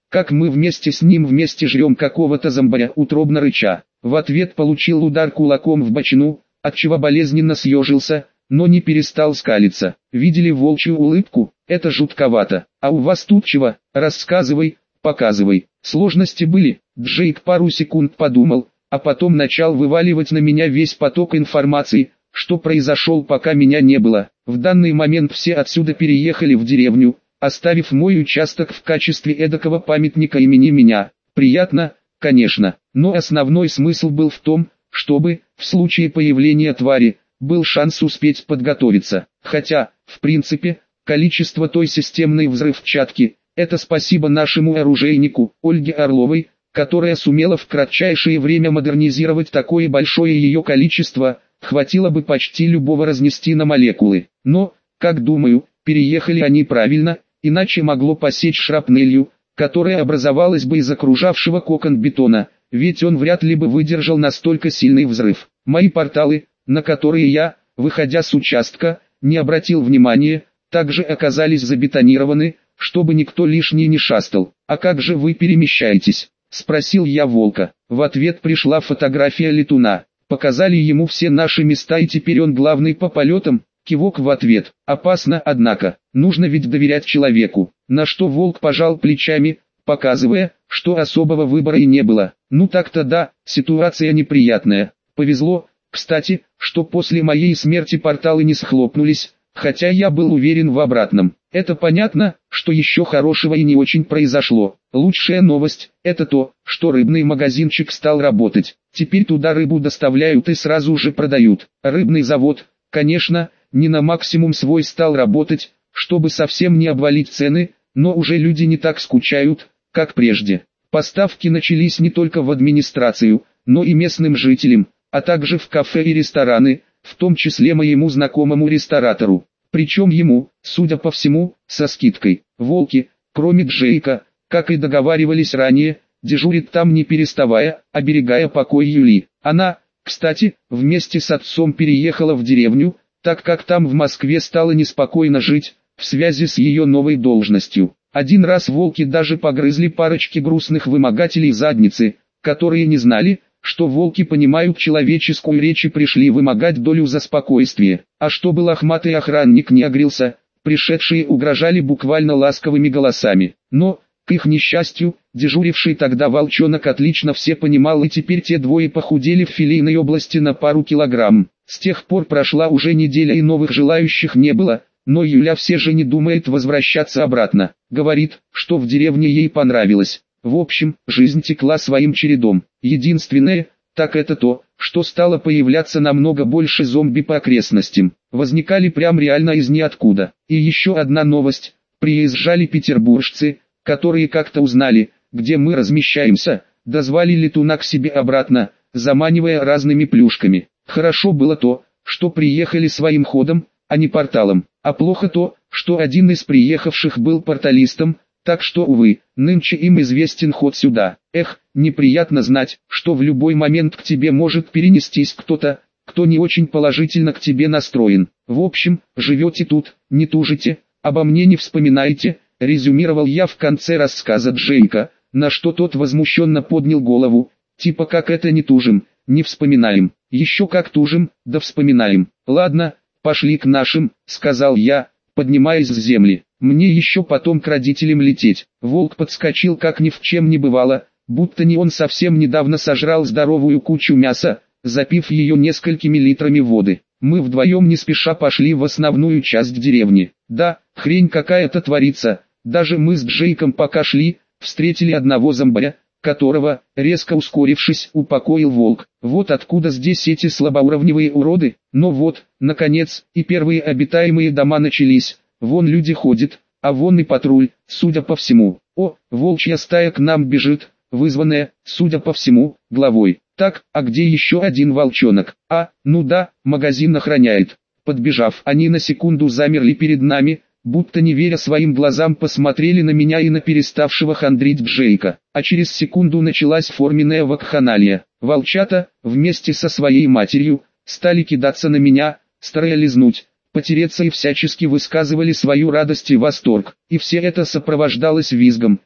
как мы вместе с ним вместе жрем какого-то зомбаря, утробно рыча. В ответ получил удар кулаком в бочину, отчего болезненно съежился, но не перестал скалиться. Видели волчью улыбку? Это жутковато. А у вас тут чего? Рассказывай, показывай. Сложности были? Джейк пару секунд подумал, а потом начал вываливать на меня весь поток информации, что произошел, пока меня не было. В данный момент все отсюда переехали в деревню, оставив мой участок в качестве эдакого памятника имени меня. Приятно, конечно, но основной смысл был в том, чтобы, в случае появления твари, был шанс успеть подготовиться. Хотя, в принципе, количество той системной взрывчатки, это спасибо нашему оружейнику, Ольге Орловой, которая сумела в кратчайшее время модернизировать такое большое ее количество, хватило бы почти любого разнести на молекулы. Но, как думаю, переехали они правильно, иначе могло посечь шрапнелью, которая образовалась бы из окружавшего кокон бетона, ведь он вряд ли бы выдержал настолько сильный взрыв. Мои порталы, на которые я, выходя с участка, не обратил внимания, также оказались забетонированы, чтобы никто лишний не шастал. «А как же вы перемещаетесь?» — спросил я волка. В ответ пришла фотография летуна. Показали ему все наши места, и теперь он главный по полетам. Кивок в ответ. Опасно, однако. Нужно ведь доверять человеку. На что волк пожал плечами, показывая, что особого выбора и не было. Ну так-то да, ситуация неприятная. Повезло, кстати, что после моей смерти порталы не схлопнулись, хотя я был уверен в обратном. Это понятно, что еще хорошего и не очень произошло. Лучшая новость – это то, что рыбный магазинчик стал работать. Теперь туда рыбу доставляют и сразу же продают. Рыбный завод, конечно, не на максимум свой стал работать, чтобы совсем не обвалить цены, но уже люди не так скучают, как прежде. Поставки начались не только в администрацию, но и местным жителям, а также в кафе и рестораны, в том числе моему знакомому ресторатору. Причем ему, судя по всему, со скидкой. Волки, кроме Джейка, как и договаривались ранее, дежурит там не переставая, оберегая покой Юли. Она, кстати, вместе с отцом переехала в деревню, так как там в Москве стало неспокойно жить, в связи с ее новой должностью. Один раз волки даже погрызли парочки грустных вымогателей задницы, которые не знали, что волки понимают человеческую речь и пришли вымогать долю за спокойствие. А чтобы лохматый охранник не огрелся, пришедшие угрожали буквально ласковыми голосами. Но, к их несчастью, дежуривший тогда волчонок отлично все понимал, и теперь те двое похудели в филейной области на пару килограмм. С тех пор прошла уже неделя и новых желающих не было, но Юля все же не думает возвращаться обратно. Говорит, что в деревне ей понравилось. В общем, жизнь текла своим чередом. Единственное, так это то, что стало появляться намного больше зомби по окрестностям. Возникали прям реально из ниоткуда. И еще одна новость. Приезжали петербуржцы, которые как-то узнали, где мы размещаемся, дозвали летуна к себе обратно, заманивая разными плюшками. Хорошо было то, что приехали своим ходом, а не порталом. А плохо то, что один из приехавших был порталистом, так что, увы, нынче им известен ход сюда. Эх, неприятно знать, что в любой момент к тебе может перенестись кто-то, кто не очень положительно к тебе настроен. В общем, живете тут, не тужите, обо мне не вспоминайте, резюмировал я в конце рассказа Джейка, на что тот возмущенно поднял голову, типа как это не тужим, не вспоминаем, еще как тужим, да вспоминаем. Ладно, пошли к нашим, сказал я, поднимаясь с земли. Мне еще потом к родителям лететь. Волк подскочил как ни в чем не бывало, будто не он совсем недавно сожрал здоровую кучу мяса, запив ее несколькими литрами воды. Мы вдвоем не спеша пошли в основную часть деревни. Да, хрень какая-то творится. Даже мы с Джейком пока шли, встретили одного зомбаря, которого, резко ускорившись, упокоил волк. Вот откуда здесь эти слабоуровневые уроды. Но вот, наконец, и первые обитаемые дома начались. Вон люди ходят, а вон и патруль, судя по всему. О, волчья стая к нам бежит, вызванная, судя по всему, главой. Так, а где еще один волчонок? А, ну да, магазин охраняет. Подбежав, они на секунду замерли перед нами, будто не веря своим глазам посмотрели на меня и на переставшего хандрить Джейка. А через секунду началась форменная вакханалия. Волчата, вместе со своей матерью, стали кидаться на меня, старая лизнуть, потереться и всячески высказывали свою радость и восторг. И все это сопровождалось визгом,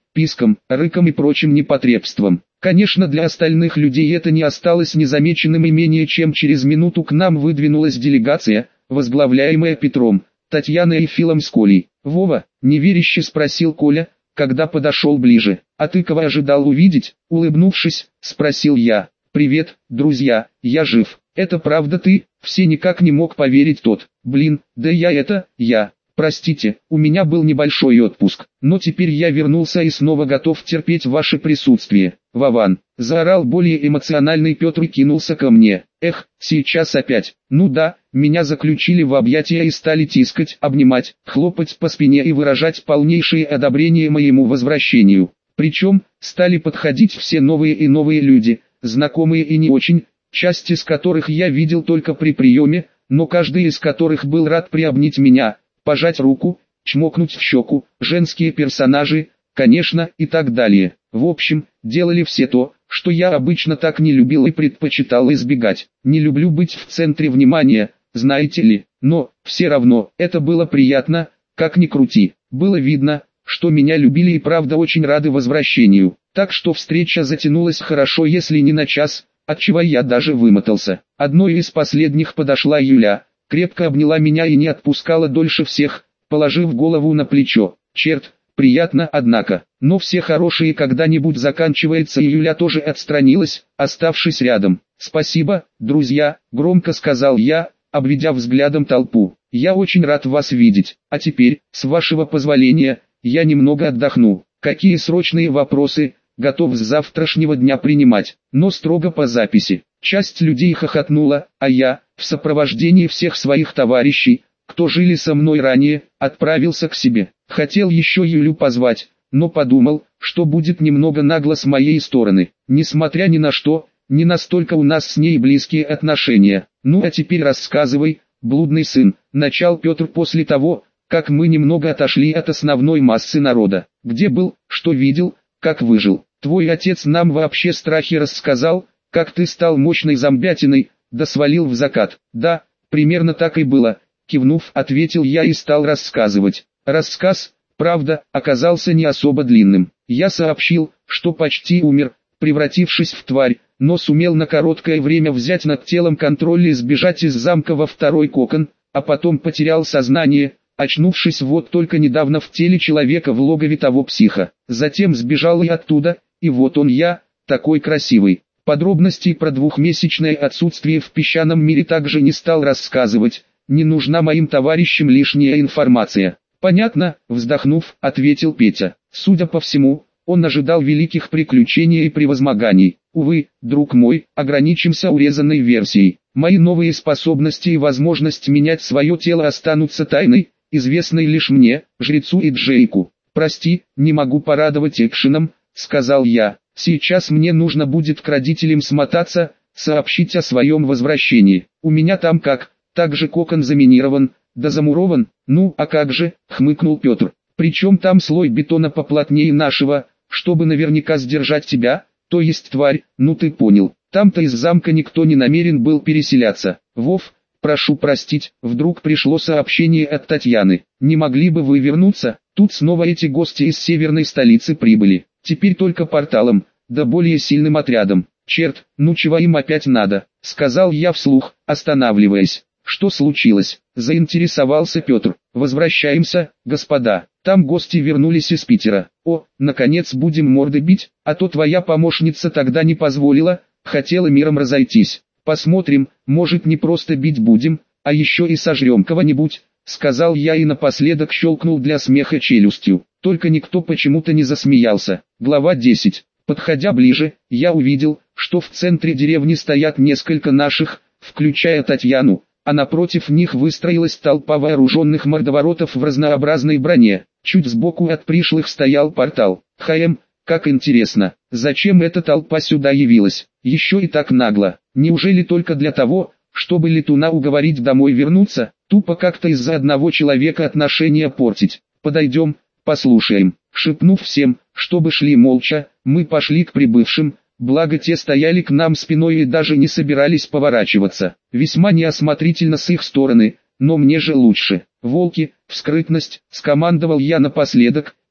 писком, рыком и прочим непотребством. Конечно, для остальных людей это не осталось незамеченным, и менее чем через минуту к нам выдвинулась делегация, возглавляемая Петром, Татьяной и Филом с Колей. «Вова?» – неверяще спросил Коля, когда подошел ближе. «А ты кого ожидал увидеть?» – улыбнувшись, спросил я. «Привет, друзья, я жив. Это правда ты?» Все никак не мог поверить тот. «Блин, да я. Простите, у меня был небольшой отпуск, но теперь я вернулся и снова готов терпеть ваше присутствие». «Вован!» – заорал более эмоциональный Петр и кинулся ко мне. «Эх, сейчас опять. Ну да, меня заключили в объятия и стали тискать, обнимать, хлопать по спине и выражать полнейшее одобрение моему возвращению. Причем, стали подходить все новые и новые люди, знакомые и не очень, часть из которых я видел только при приеме, но каждый из которых был рад приобнять меня, пожать руку, чмокнуть в щеку, женские персонажи, конечно, и так далее. В общем, делали все то, что я обычно так не любил и предпочитал избегать. Не люблю быть в центре внимания, знаете ли, но, все равно, это было приятно, как ни крути. Было видно, что меня любили и правда очень рады возвращению. Так что встреча затянулась хорошо, если не на час, отчего я даже вымотался. Одной из последних подошла Юля, крепко обняла меня и не отпускала дольше всех, положив голову на плечо. Черт, приятно, однако. Но все хорошие когда-нибудь заканчивается, и Юля тоже отстранилась, оставшись рядом. «Спасибо, друзья», — громко сказал я, обведя взглядом толпу. «Я очень рад вас видеть. А теперь, с вашего позволения, я немного отдохну. Какие срочные вопросы, готов с завтрашнего дня принимать, но строго по записи». Часть людей хохотнула, а я, в сопровождении всех своих товарищей, кто жили со мной ранее, отправился к себе. Хотел еще Юлю позвать, но подумал, что будет немного нагло с моей стороны. Несмотря ни на что, не настолько у нас с ней близкие отношения. «Ну а теперь рассказывай, блудный сын», — начал Петр после того, как мы немного отошли от основной массы народа. «Где был, что видел, как выжил? Твой отец нам вообще страхи рассказал, как ты стал мощной зомбятиной, да свалил в закат». «Да, примерно так и было», — кивнув, ответил я и стал рассказывать. Рассказ, правда, оказался не особо длинным. Я сообщил, что почти умер, превратившись в тварь, но сумел на короткое время взять над телом контроль и сбежать из замка во второй кокон, а потом потерял сознание, очнувшись вот только недавно в теле человека в логове того психа. Затем сбежал и оттуда, и вот он я, такой красивый. Подробностей про двухмесячное отсутствие в песчаном мире также не стал рассказывать, не нужна моим товарищам лишняя информация. «Понятно», — вздохнув, ответил Петя. Судя по всему, он ожидал великих приключений и превозмоганий. Увы, друг мой, ограничимся урезанной версией. Мои новые способности и возможность менять свое тело останутся тайной, известной лишь мне, жрецу и Джейку. «Прости, не могу порадовать экшеном», — сказал я. «Сейчас мне нужно будет к родителям смотаться, сообщить о своем возвращении. У меня там как, также кокон заминирован, да замурован». «Ну, а как же», — хмыкнул Петр. «Причем там слой бетона поплотнее нашего, чтобы наверняка сдержать тебя, то есть тварь, ну ты понял. Там-то из замка никто не намерен был переселяться». «Вов, прошу простить», вдруг пришло сообщение от Татьяны. «Не могли бы вы вернуться? Тут снова эти гости из северной столицы прибыли. Теперь только порталом, да более сильным отрядом. Черт, ну чего им опять надо?» — сказал я вслух, останавливаясь. «Что случилось?» — заинтересовался Петр. «Возвращаемся, господа. Там гости вернулись из Питера. О, наконец будем морды бить, а то твоя помощница тогда не позволила, хотела миром разойтись. Посмотрим, может не просто бить будем, а еще и сожрем кого-нибудь», — сказал я и напоследок щелкнул для смеха челюстью. Только никто почему-то не засмеялся. Глава 10. Подходя ближе, я увидел, что в центре деревни стоят несколько наших, включая Татьяну, а напротив них выстроилась толпа вооруженных мордоворотов в разнообразной броне. Чуть сбоку от пришлых стоял портал. Как интересно, зачем эта толпа сюда явилась? Еще и так нагло. Неужели только для того, чтобы летуна уговорить домой вернуться? Тупо как-то из-за одного человека отношения портить. «Подойдем, послушаем». Шепнув всем, чтобы шли молча, мы пошли к прибывшим, благо те стояли к нам спиной и даже не собирались поворачиваться. Весьма неосмотрительно с их стороны, но мне же лучше. «Волки, в скрытность», — скомандовал я напоследок,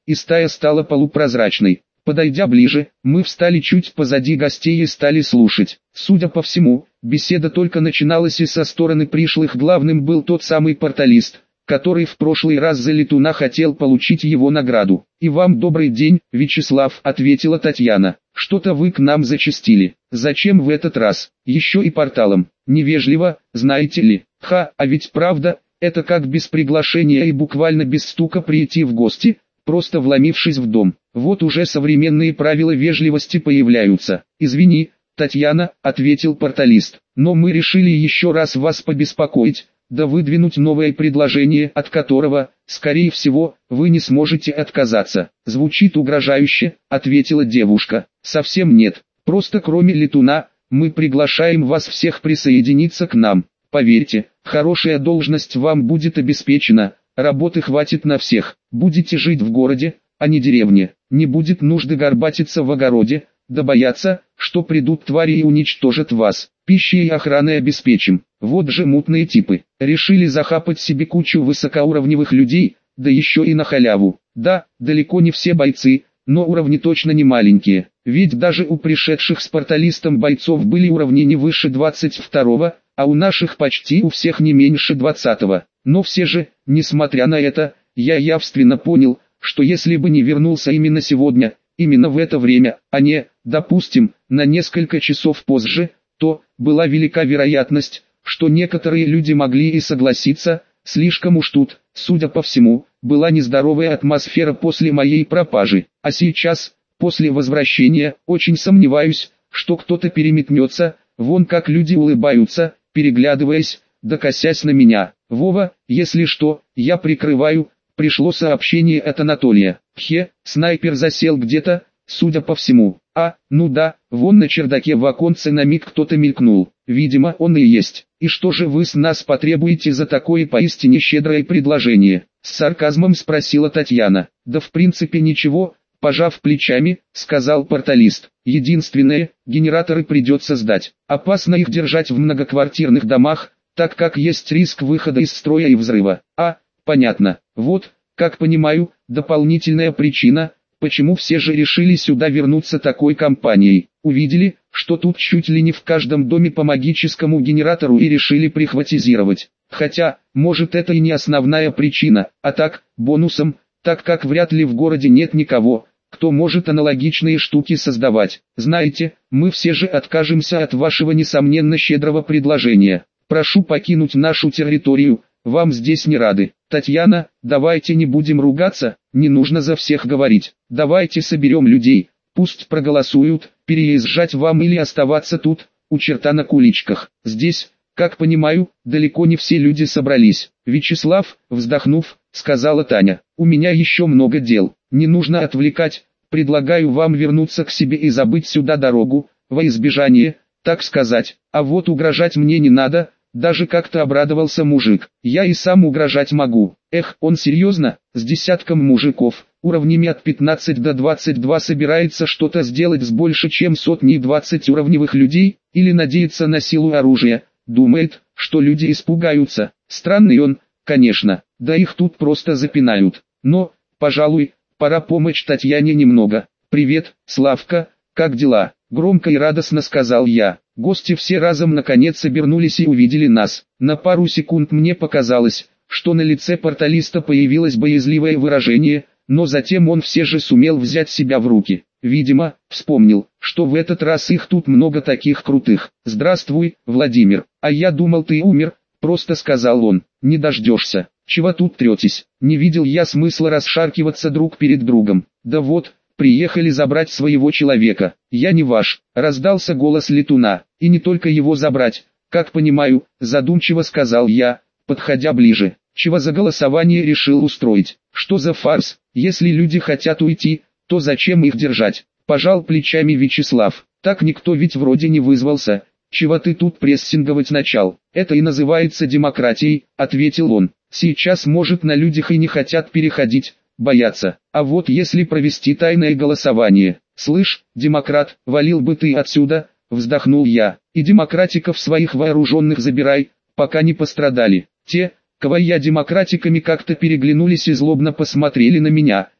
и стая стала полупрозрачной. Подойдя ближе, мы встали чуть позади гостей и стали слушать. Судя по всему, беседа только начиналась, и со стороны пришлых главным был тот самый порталист, который в прошлый раз за летуна хотел получить его награду. «И вам добрый день, Вячеслав», — ответила Татьяна. «Что-то вы к нам зачастили. Зачем в этот раз? Еще и порталом. Невежливо, знаете ли. А ведь правда, это как без приглашения и буквально без стука прийти в гости, просто вломившись в дом. Вот уже современные правила вежливости появляются». «Извини, Татьяна», — ответил порталист, «но мы решили еще раз вас побеспокоить, да выдвинуть новое предложение, от которого, скорее всего, вы не сможете отказаться». «Звучит угрожающе», — ответила девушка. «Совсем нет, просто кроме летуна, мы приглашаем вас всех присоединиться к нам. Поверьте, хорошая должность вам будет обеспечена, работы хватит на всех, будете жить в городе, а не деревне, не будет нужды горбатиться в огороде, да бояться, что придут твари и уничтожат вас, пищей и охраной обеспечим». Вот же мутные типы, решили захапать себе кучу высокоуровневых людей, да еще и на халяву. Да, далеко не все бойцы, но уровни точно не маленькие, ведь даже у пришедших с порталистом бойцов были уровни не выше 22-го, а у наших почти у всех не меньше 20-го. Но все же, несмотря на это, я явственно понял, что если бы не вернулся именно сегодня, именно в это время, а не, допустим, на несколько часов позже, то была велика вероятность, что некоторые люди могли и согласиться, слишком уж тут, судя по всему, была нездоровая атмосфера после моей пропажи. А сейчас, после возвращения, очень сомневаюсь, что кто-то переметнется, вон как люди улыбаются, переглядываясь, да косясь на меня. «Вова, если что, я прикрываю», — пришло сообщение от Анатолия. Снайпер засел где-то, судя по всему. Ну да, вон на чердаке в оконце на миг кто-то мелькнул. Видимо, он и есть. «И что же вы с нас потребуете за такое поистине щедрое предложение?» — с сарказмом спросила Татьяна. «Да в принципе ничего», — пожав плечами, сказал порталист. «Единственное, генераторы придется сдать. Опасно их держать в многоквартирных домах, так как есть риск выхода из строя и взрыва». Понятно. Вот, как понимаю, дополнительная причина, почему все же решили сюда вернуться такой компанией. Увидели, что тут чуть ли не в каждом доме по магическому генератору, и решили прихватизировать. Хотя, может, это и не основная причина, а так, бонусом, так как вряд ли в городе нет никого, кто может аналогичные штуки создавать. Знаете, мы все же откажемся от вашего несомненно щедрого предложения. Прошу покинуть нашу территорию, вам здесь не рады. Татьяна, давайте не будем ругаться, не нужно за всех говорить. Давайте соберем людей, пусть проголосуют, переезжать вам или оставаться тут, у черта на куличках. Здесь, как понимаю, далеко не все люди собрались. Вячеслав, вздохнув, сказала Таня, у меня еще много дел, не нужно отвлекать, предлагаю вам вернуться к себе и забыть сюда дорогу, во избежание, так сказать, а вот угрожать мне не надо. Даже как-то обрадовался мужик. Я и сам угрожать могу. Он серьезно, с десятком мужиков, уровнями от 15 до 22 собирается что-то сделать с больше чем сотней 20 уровневых людей, или надеется на силу оружия, думает, что люди испугаются. Странный он, конечно, да их тут просто запинают. Но, пожалуй, пора помочь Татьяне немного. «Привет, Славка, как дела?» — громко и радостно сказал я. Гости все разом наконец обернулись и увидели нас. На пару секунд мне показалось, что на лице порталиста появилось боязливое выражение, но затем он все же сумел взять себя в руки. Видимо, вспомнил, что в этот раз их тут много таких крутых. «Здравствуй, Владимир, а я думал, ты умер», — просто сказал он. «Не дождешься. Чего тут третесь?» Не видел я смысла расшаркиваться друг перед другом. «Да вот, приехали забрать своего человека. Я не ваш», — раздался голос летуна. «И не только его забрать, как понимаю», — задумчиво сказал я, подходя ближе. «Чего за голосование решил устроить? Что за фарс? Если люди хотят уйти, то зачем их держать?» Пожал плечами Вячеслав. «Так никто ведь вроде не вызвался. Чего ты тут прессинговать начал? Это и называется демократией», — ответил он. «Сейчас, может, на людях и не хотят переходить, боятся. А вот если провести тайное голосование, слышь, демократ, валил бы ты отсюда», — вздохнул я. «И демократиков своих вооруженных забирай, пока не пострадали». Те, кого я демократиками, как-то переглянулись и злобно посмотрели на меня.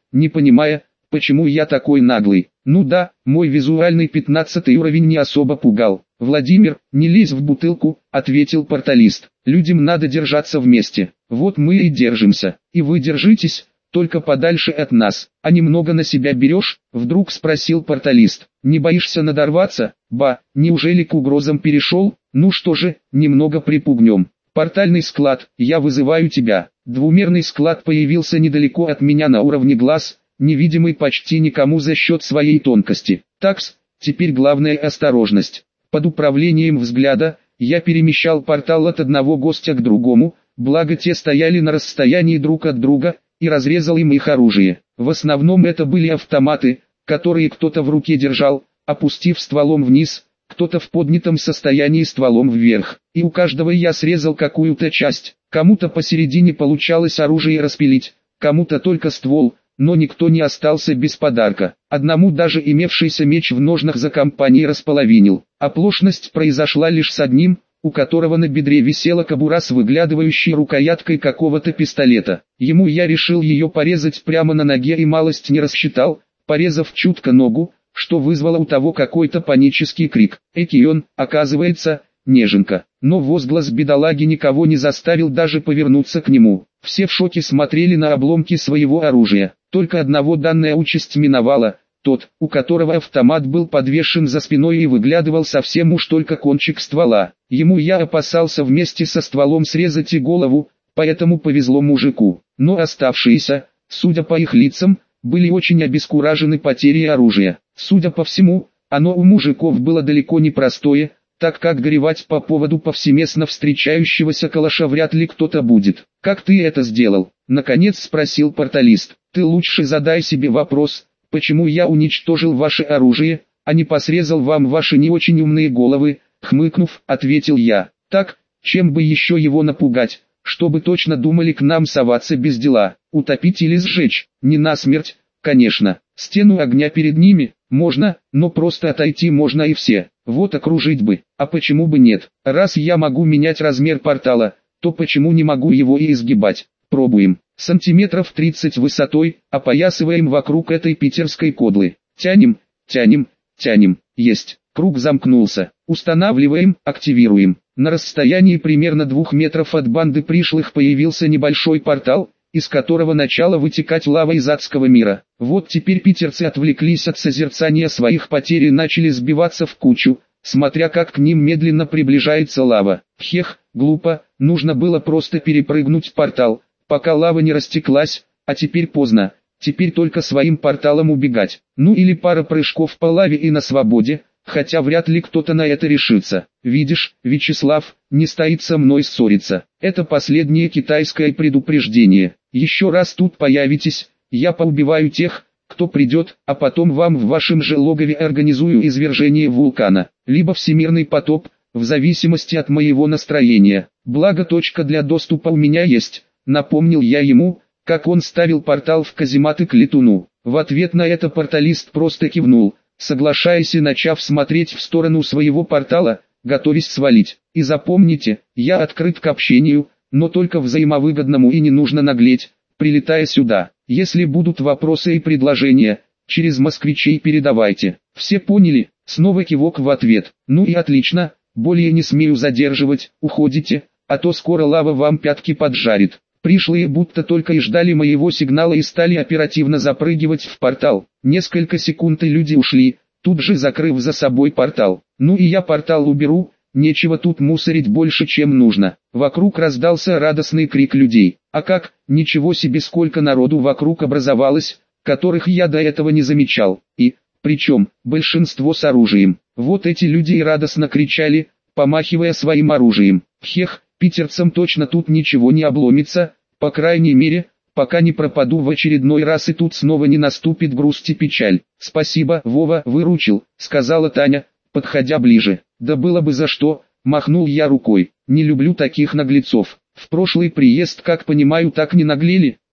не понимая, почему я такой наглый. Ну да, мой визуальный 15 уровень не особо пугал. Владимир, не лезь в бутылку, ответил порталист. Людям надо держаться вместе. Вот мы и держимся. И вы держитесь, только подальше от нас. А немного на себя берешь? Вдруг спросил порталист. Не боишься надорваться? Ба, неужели к угрозам перешел? Ну что же, немного припугнем. Портальный склад, я вызываю тебя. Двумерный склад появился недалеко от меня на уровне глаз, невидимый почти никому за счет своей тонкости. Такс, теперь главная осторожность. Под управлением взгляда, я перемещал портал от одного гостя к другому, благо те стояли на расстоянии друг от друга, и разрезал им их оружие. В основном это были автоматы, которые кто-то в руке держал, опустив стволом вниз, кто-то в поднятом состоянии стволом вверх. И у каждого я срезал какую-то часть. Кому-то посередине получалось оружие распилить, кому-то только ствол, но никто не остался без подарка. Одному даже имевшийся меч в ножнах за компанией располовинил. Оплошность произошла лишь с одним, у которого на бедре висела кобура с выглядывающей рукояткой какого-то пистолета. Ему я решил ее порезать прямо на ноге и малость не рассчитал, порезав чутко ногу, что вызвало у того какой-то панический крик. Эки он, оказывается, неженка. Но возглас бедолаги никого не заставил даже повернуться к нему. Все в шоке смотрели на обломки своего оружия. Только одного данная участь миновала, тот, у которого автомат был подвешен за спиной и выглядывал совсем уж только кончик ствола. Ему я опасался вместе со стволом срезать и голову, поэтому повезло мужику. Но оставшиеся, судя по их лицам, были очень обескуражены потерей оружия. Судя по всему, оно у мужиков было далеко не простое, так как горевать по поводу повсеместно встречающегося калаша вряд ли кто-то будет. «Как ты это сделал?» — наконец спросил порталист. «Ты лучше задай себе вопрос, почему я уничтожил ваше оружие, а не посрезал вам ваши не очень умные головы?» — хмыкнув, ответил я. «Так, чем бы еще его напугать, чтобы точно думали к нам соваться без дела, утопить или сжечь, не насмерть, конечно. Стену огня перед ними, можно, но просто отойти можно и все. Вот окружить бы, а почему бы нет? Раз я могу менять размер портала, то почему не могу его и изгибать? Пробуем. Сантиметров 30 высотой, опоясываем вокруг этой питерской кодлы. Тянем, тянем, тянем. Есть. Круг замкнулся. Устанавливаем, активируем. На расстоянии примерно 2 метров от банды пришлых появился небольшой портал, из которого начала вытекать лава из адского мира. Вот теперь питерцы отвлеклись от созерцания своих потерь и начали сбиваться в кучу, смотря как к ним медленно приближается лава. Хех, глупо, нужно было просто перепрыгнуть портал, пока лава не растеклась, а теперь поздно, теперь только своим порталом убегать. Ну или пара прыжков по лаве и на свободе, хотя вряд ли кто-то на это решится. Видишь, Вячеслав, не стоит со мной ссориться. Это последнее китайское предупреждение. Еще раз тут появитесь, я поубиваю тех, кто придет, а потом вам в вашем же логове организую извержение вулкана, либо всемирный потоп, в зависимости от моего настроения. Благо точка для доступа у меня есть, напомнил я ему, как он ставил портал в казематы к летуну. В ответ на это порталист просто кивнул, соглашаясь и начав смотреть в сторону своего портала, готовясь свалить. И запомните, я открыт к общению, но только взаимовыгодному и не нужно наглеть, прилетая сюда. Если будут вопросы и предложения, через москвичей передавайте. Все поняли? Снова кивок в ответ. Ну и отлично, более не смею задерживать, уходите, а то скоро лава вам пятки поджарит. Пришлые будто только и ждали моего сигнала и стали оперативно запрыгивать в портал. Несколько секунд и люди ушли, тут же закрыв за собой портал. Ну и я портал уберу, нечего тут мусорить больше чем нужно. Вокруг раздался радостный крик людей. А как, ничего себе сколько народу вокруг образовалось, которых я до этого не замечал. И, причем, большинство с оружием. Вот эти люди и радостно кричали, помахивая своим оружием. Хех, питерцам точно тут ничего не обломится, по крайней мере, пока не пропаду в очередной раз и тут снова не наступит грусть и печаль. «Спасибо, Вова, выручил», — сказала Таня, подходя ближе. «Да было бы за что», — махнул я рукой. «Не люблю таких наглецов. В прошлый приезд, как понимаю, так не наглели».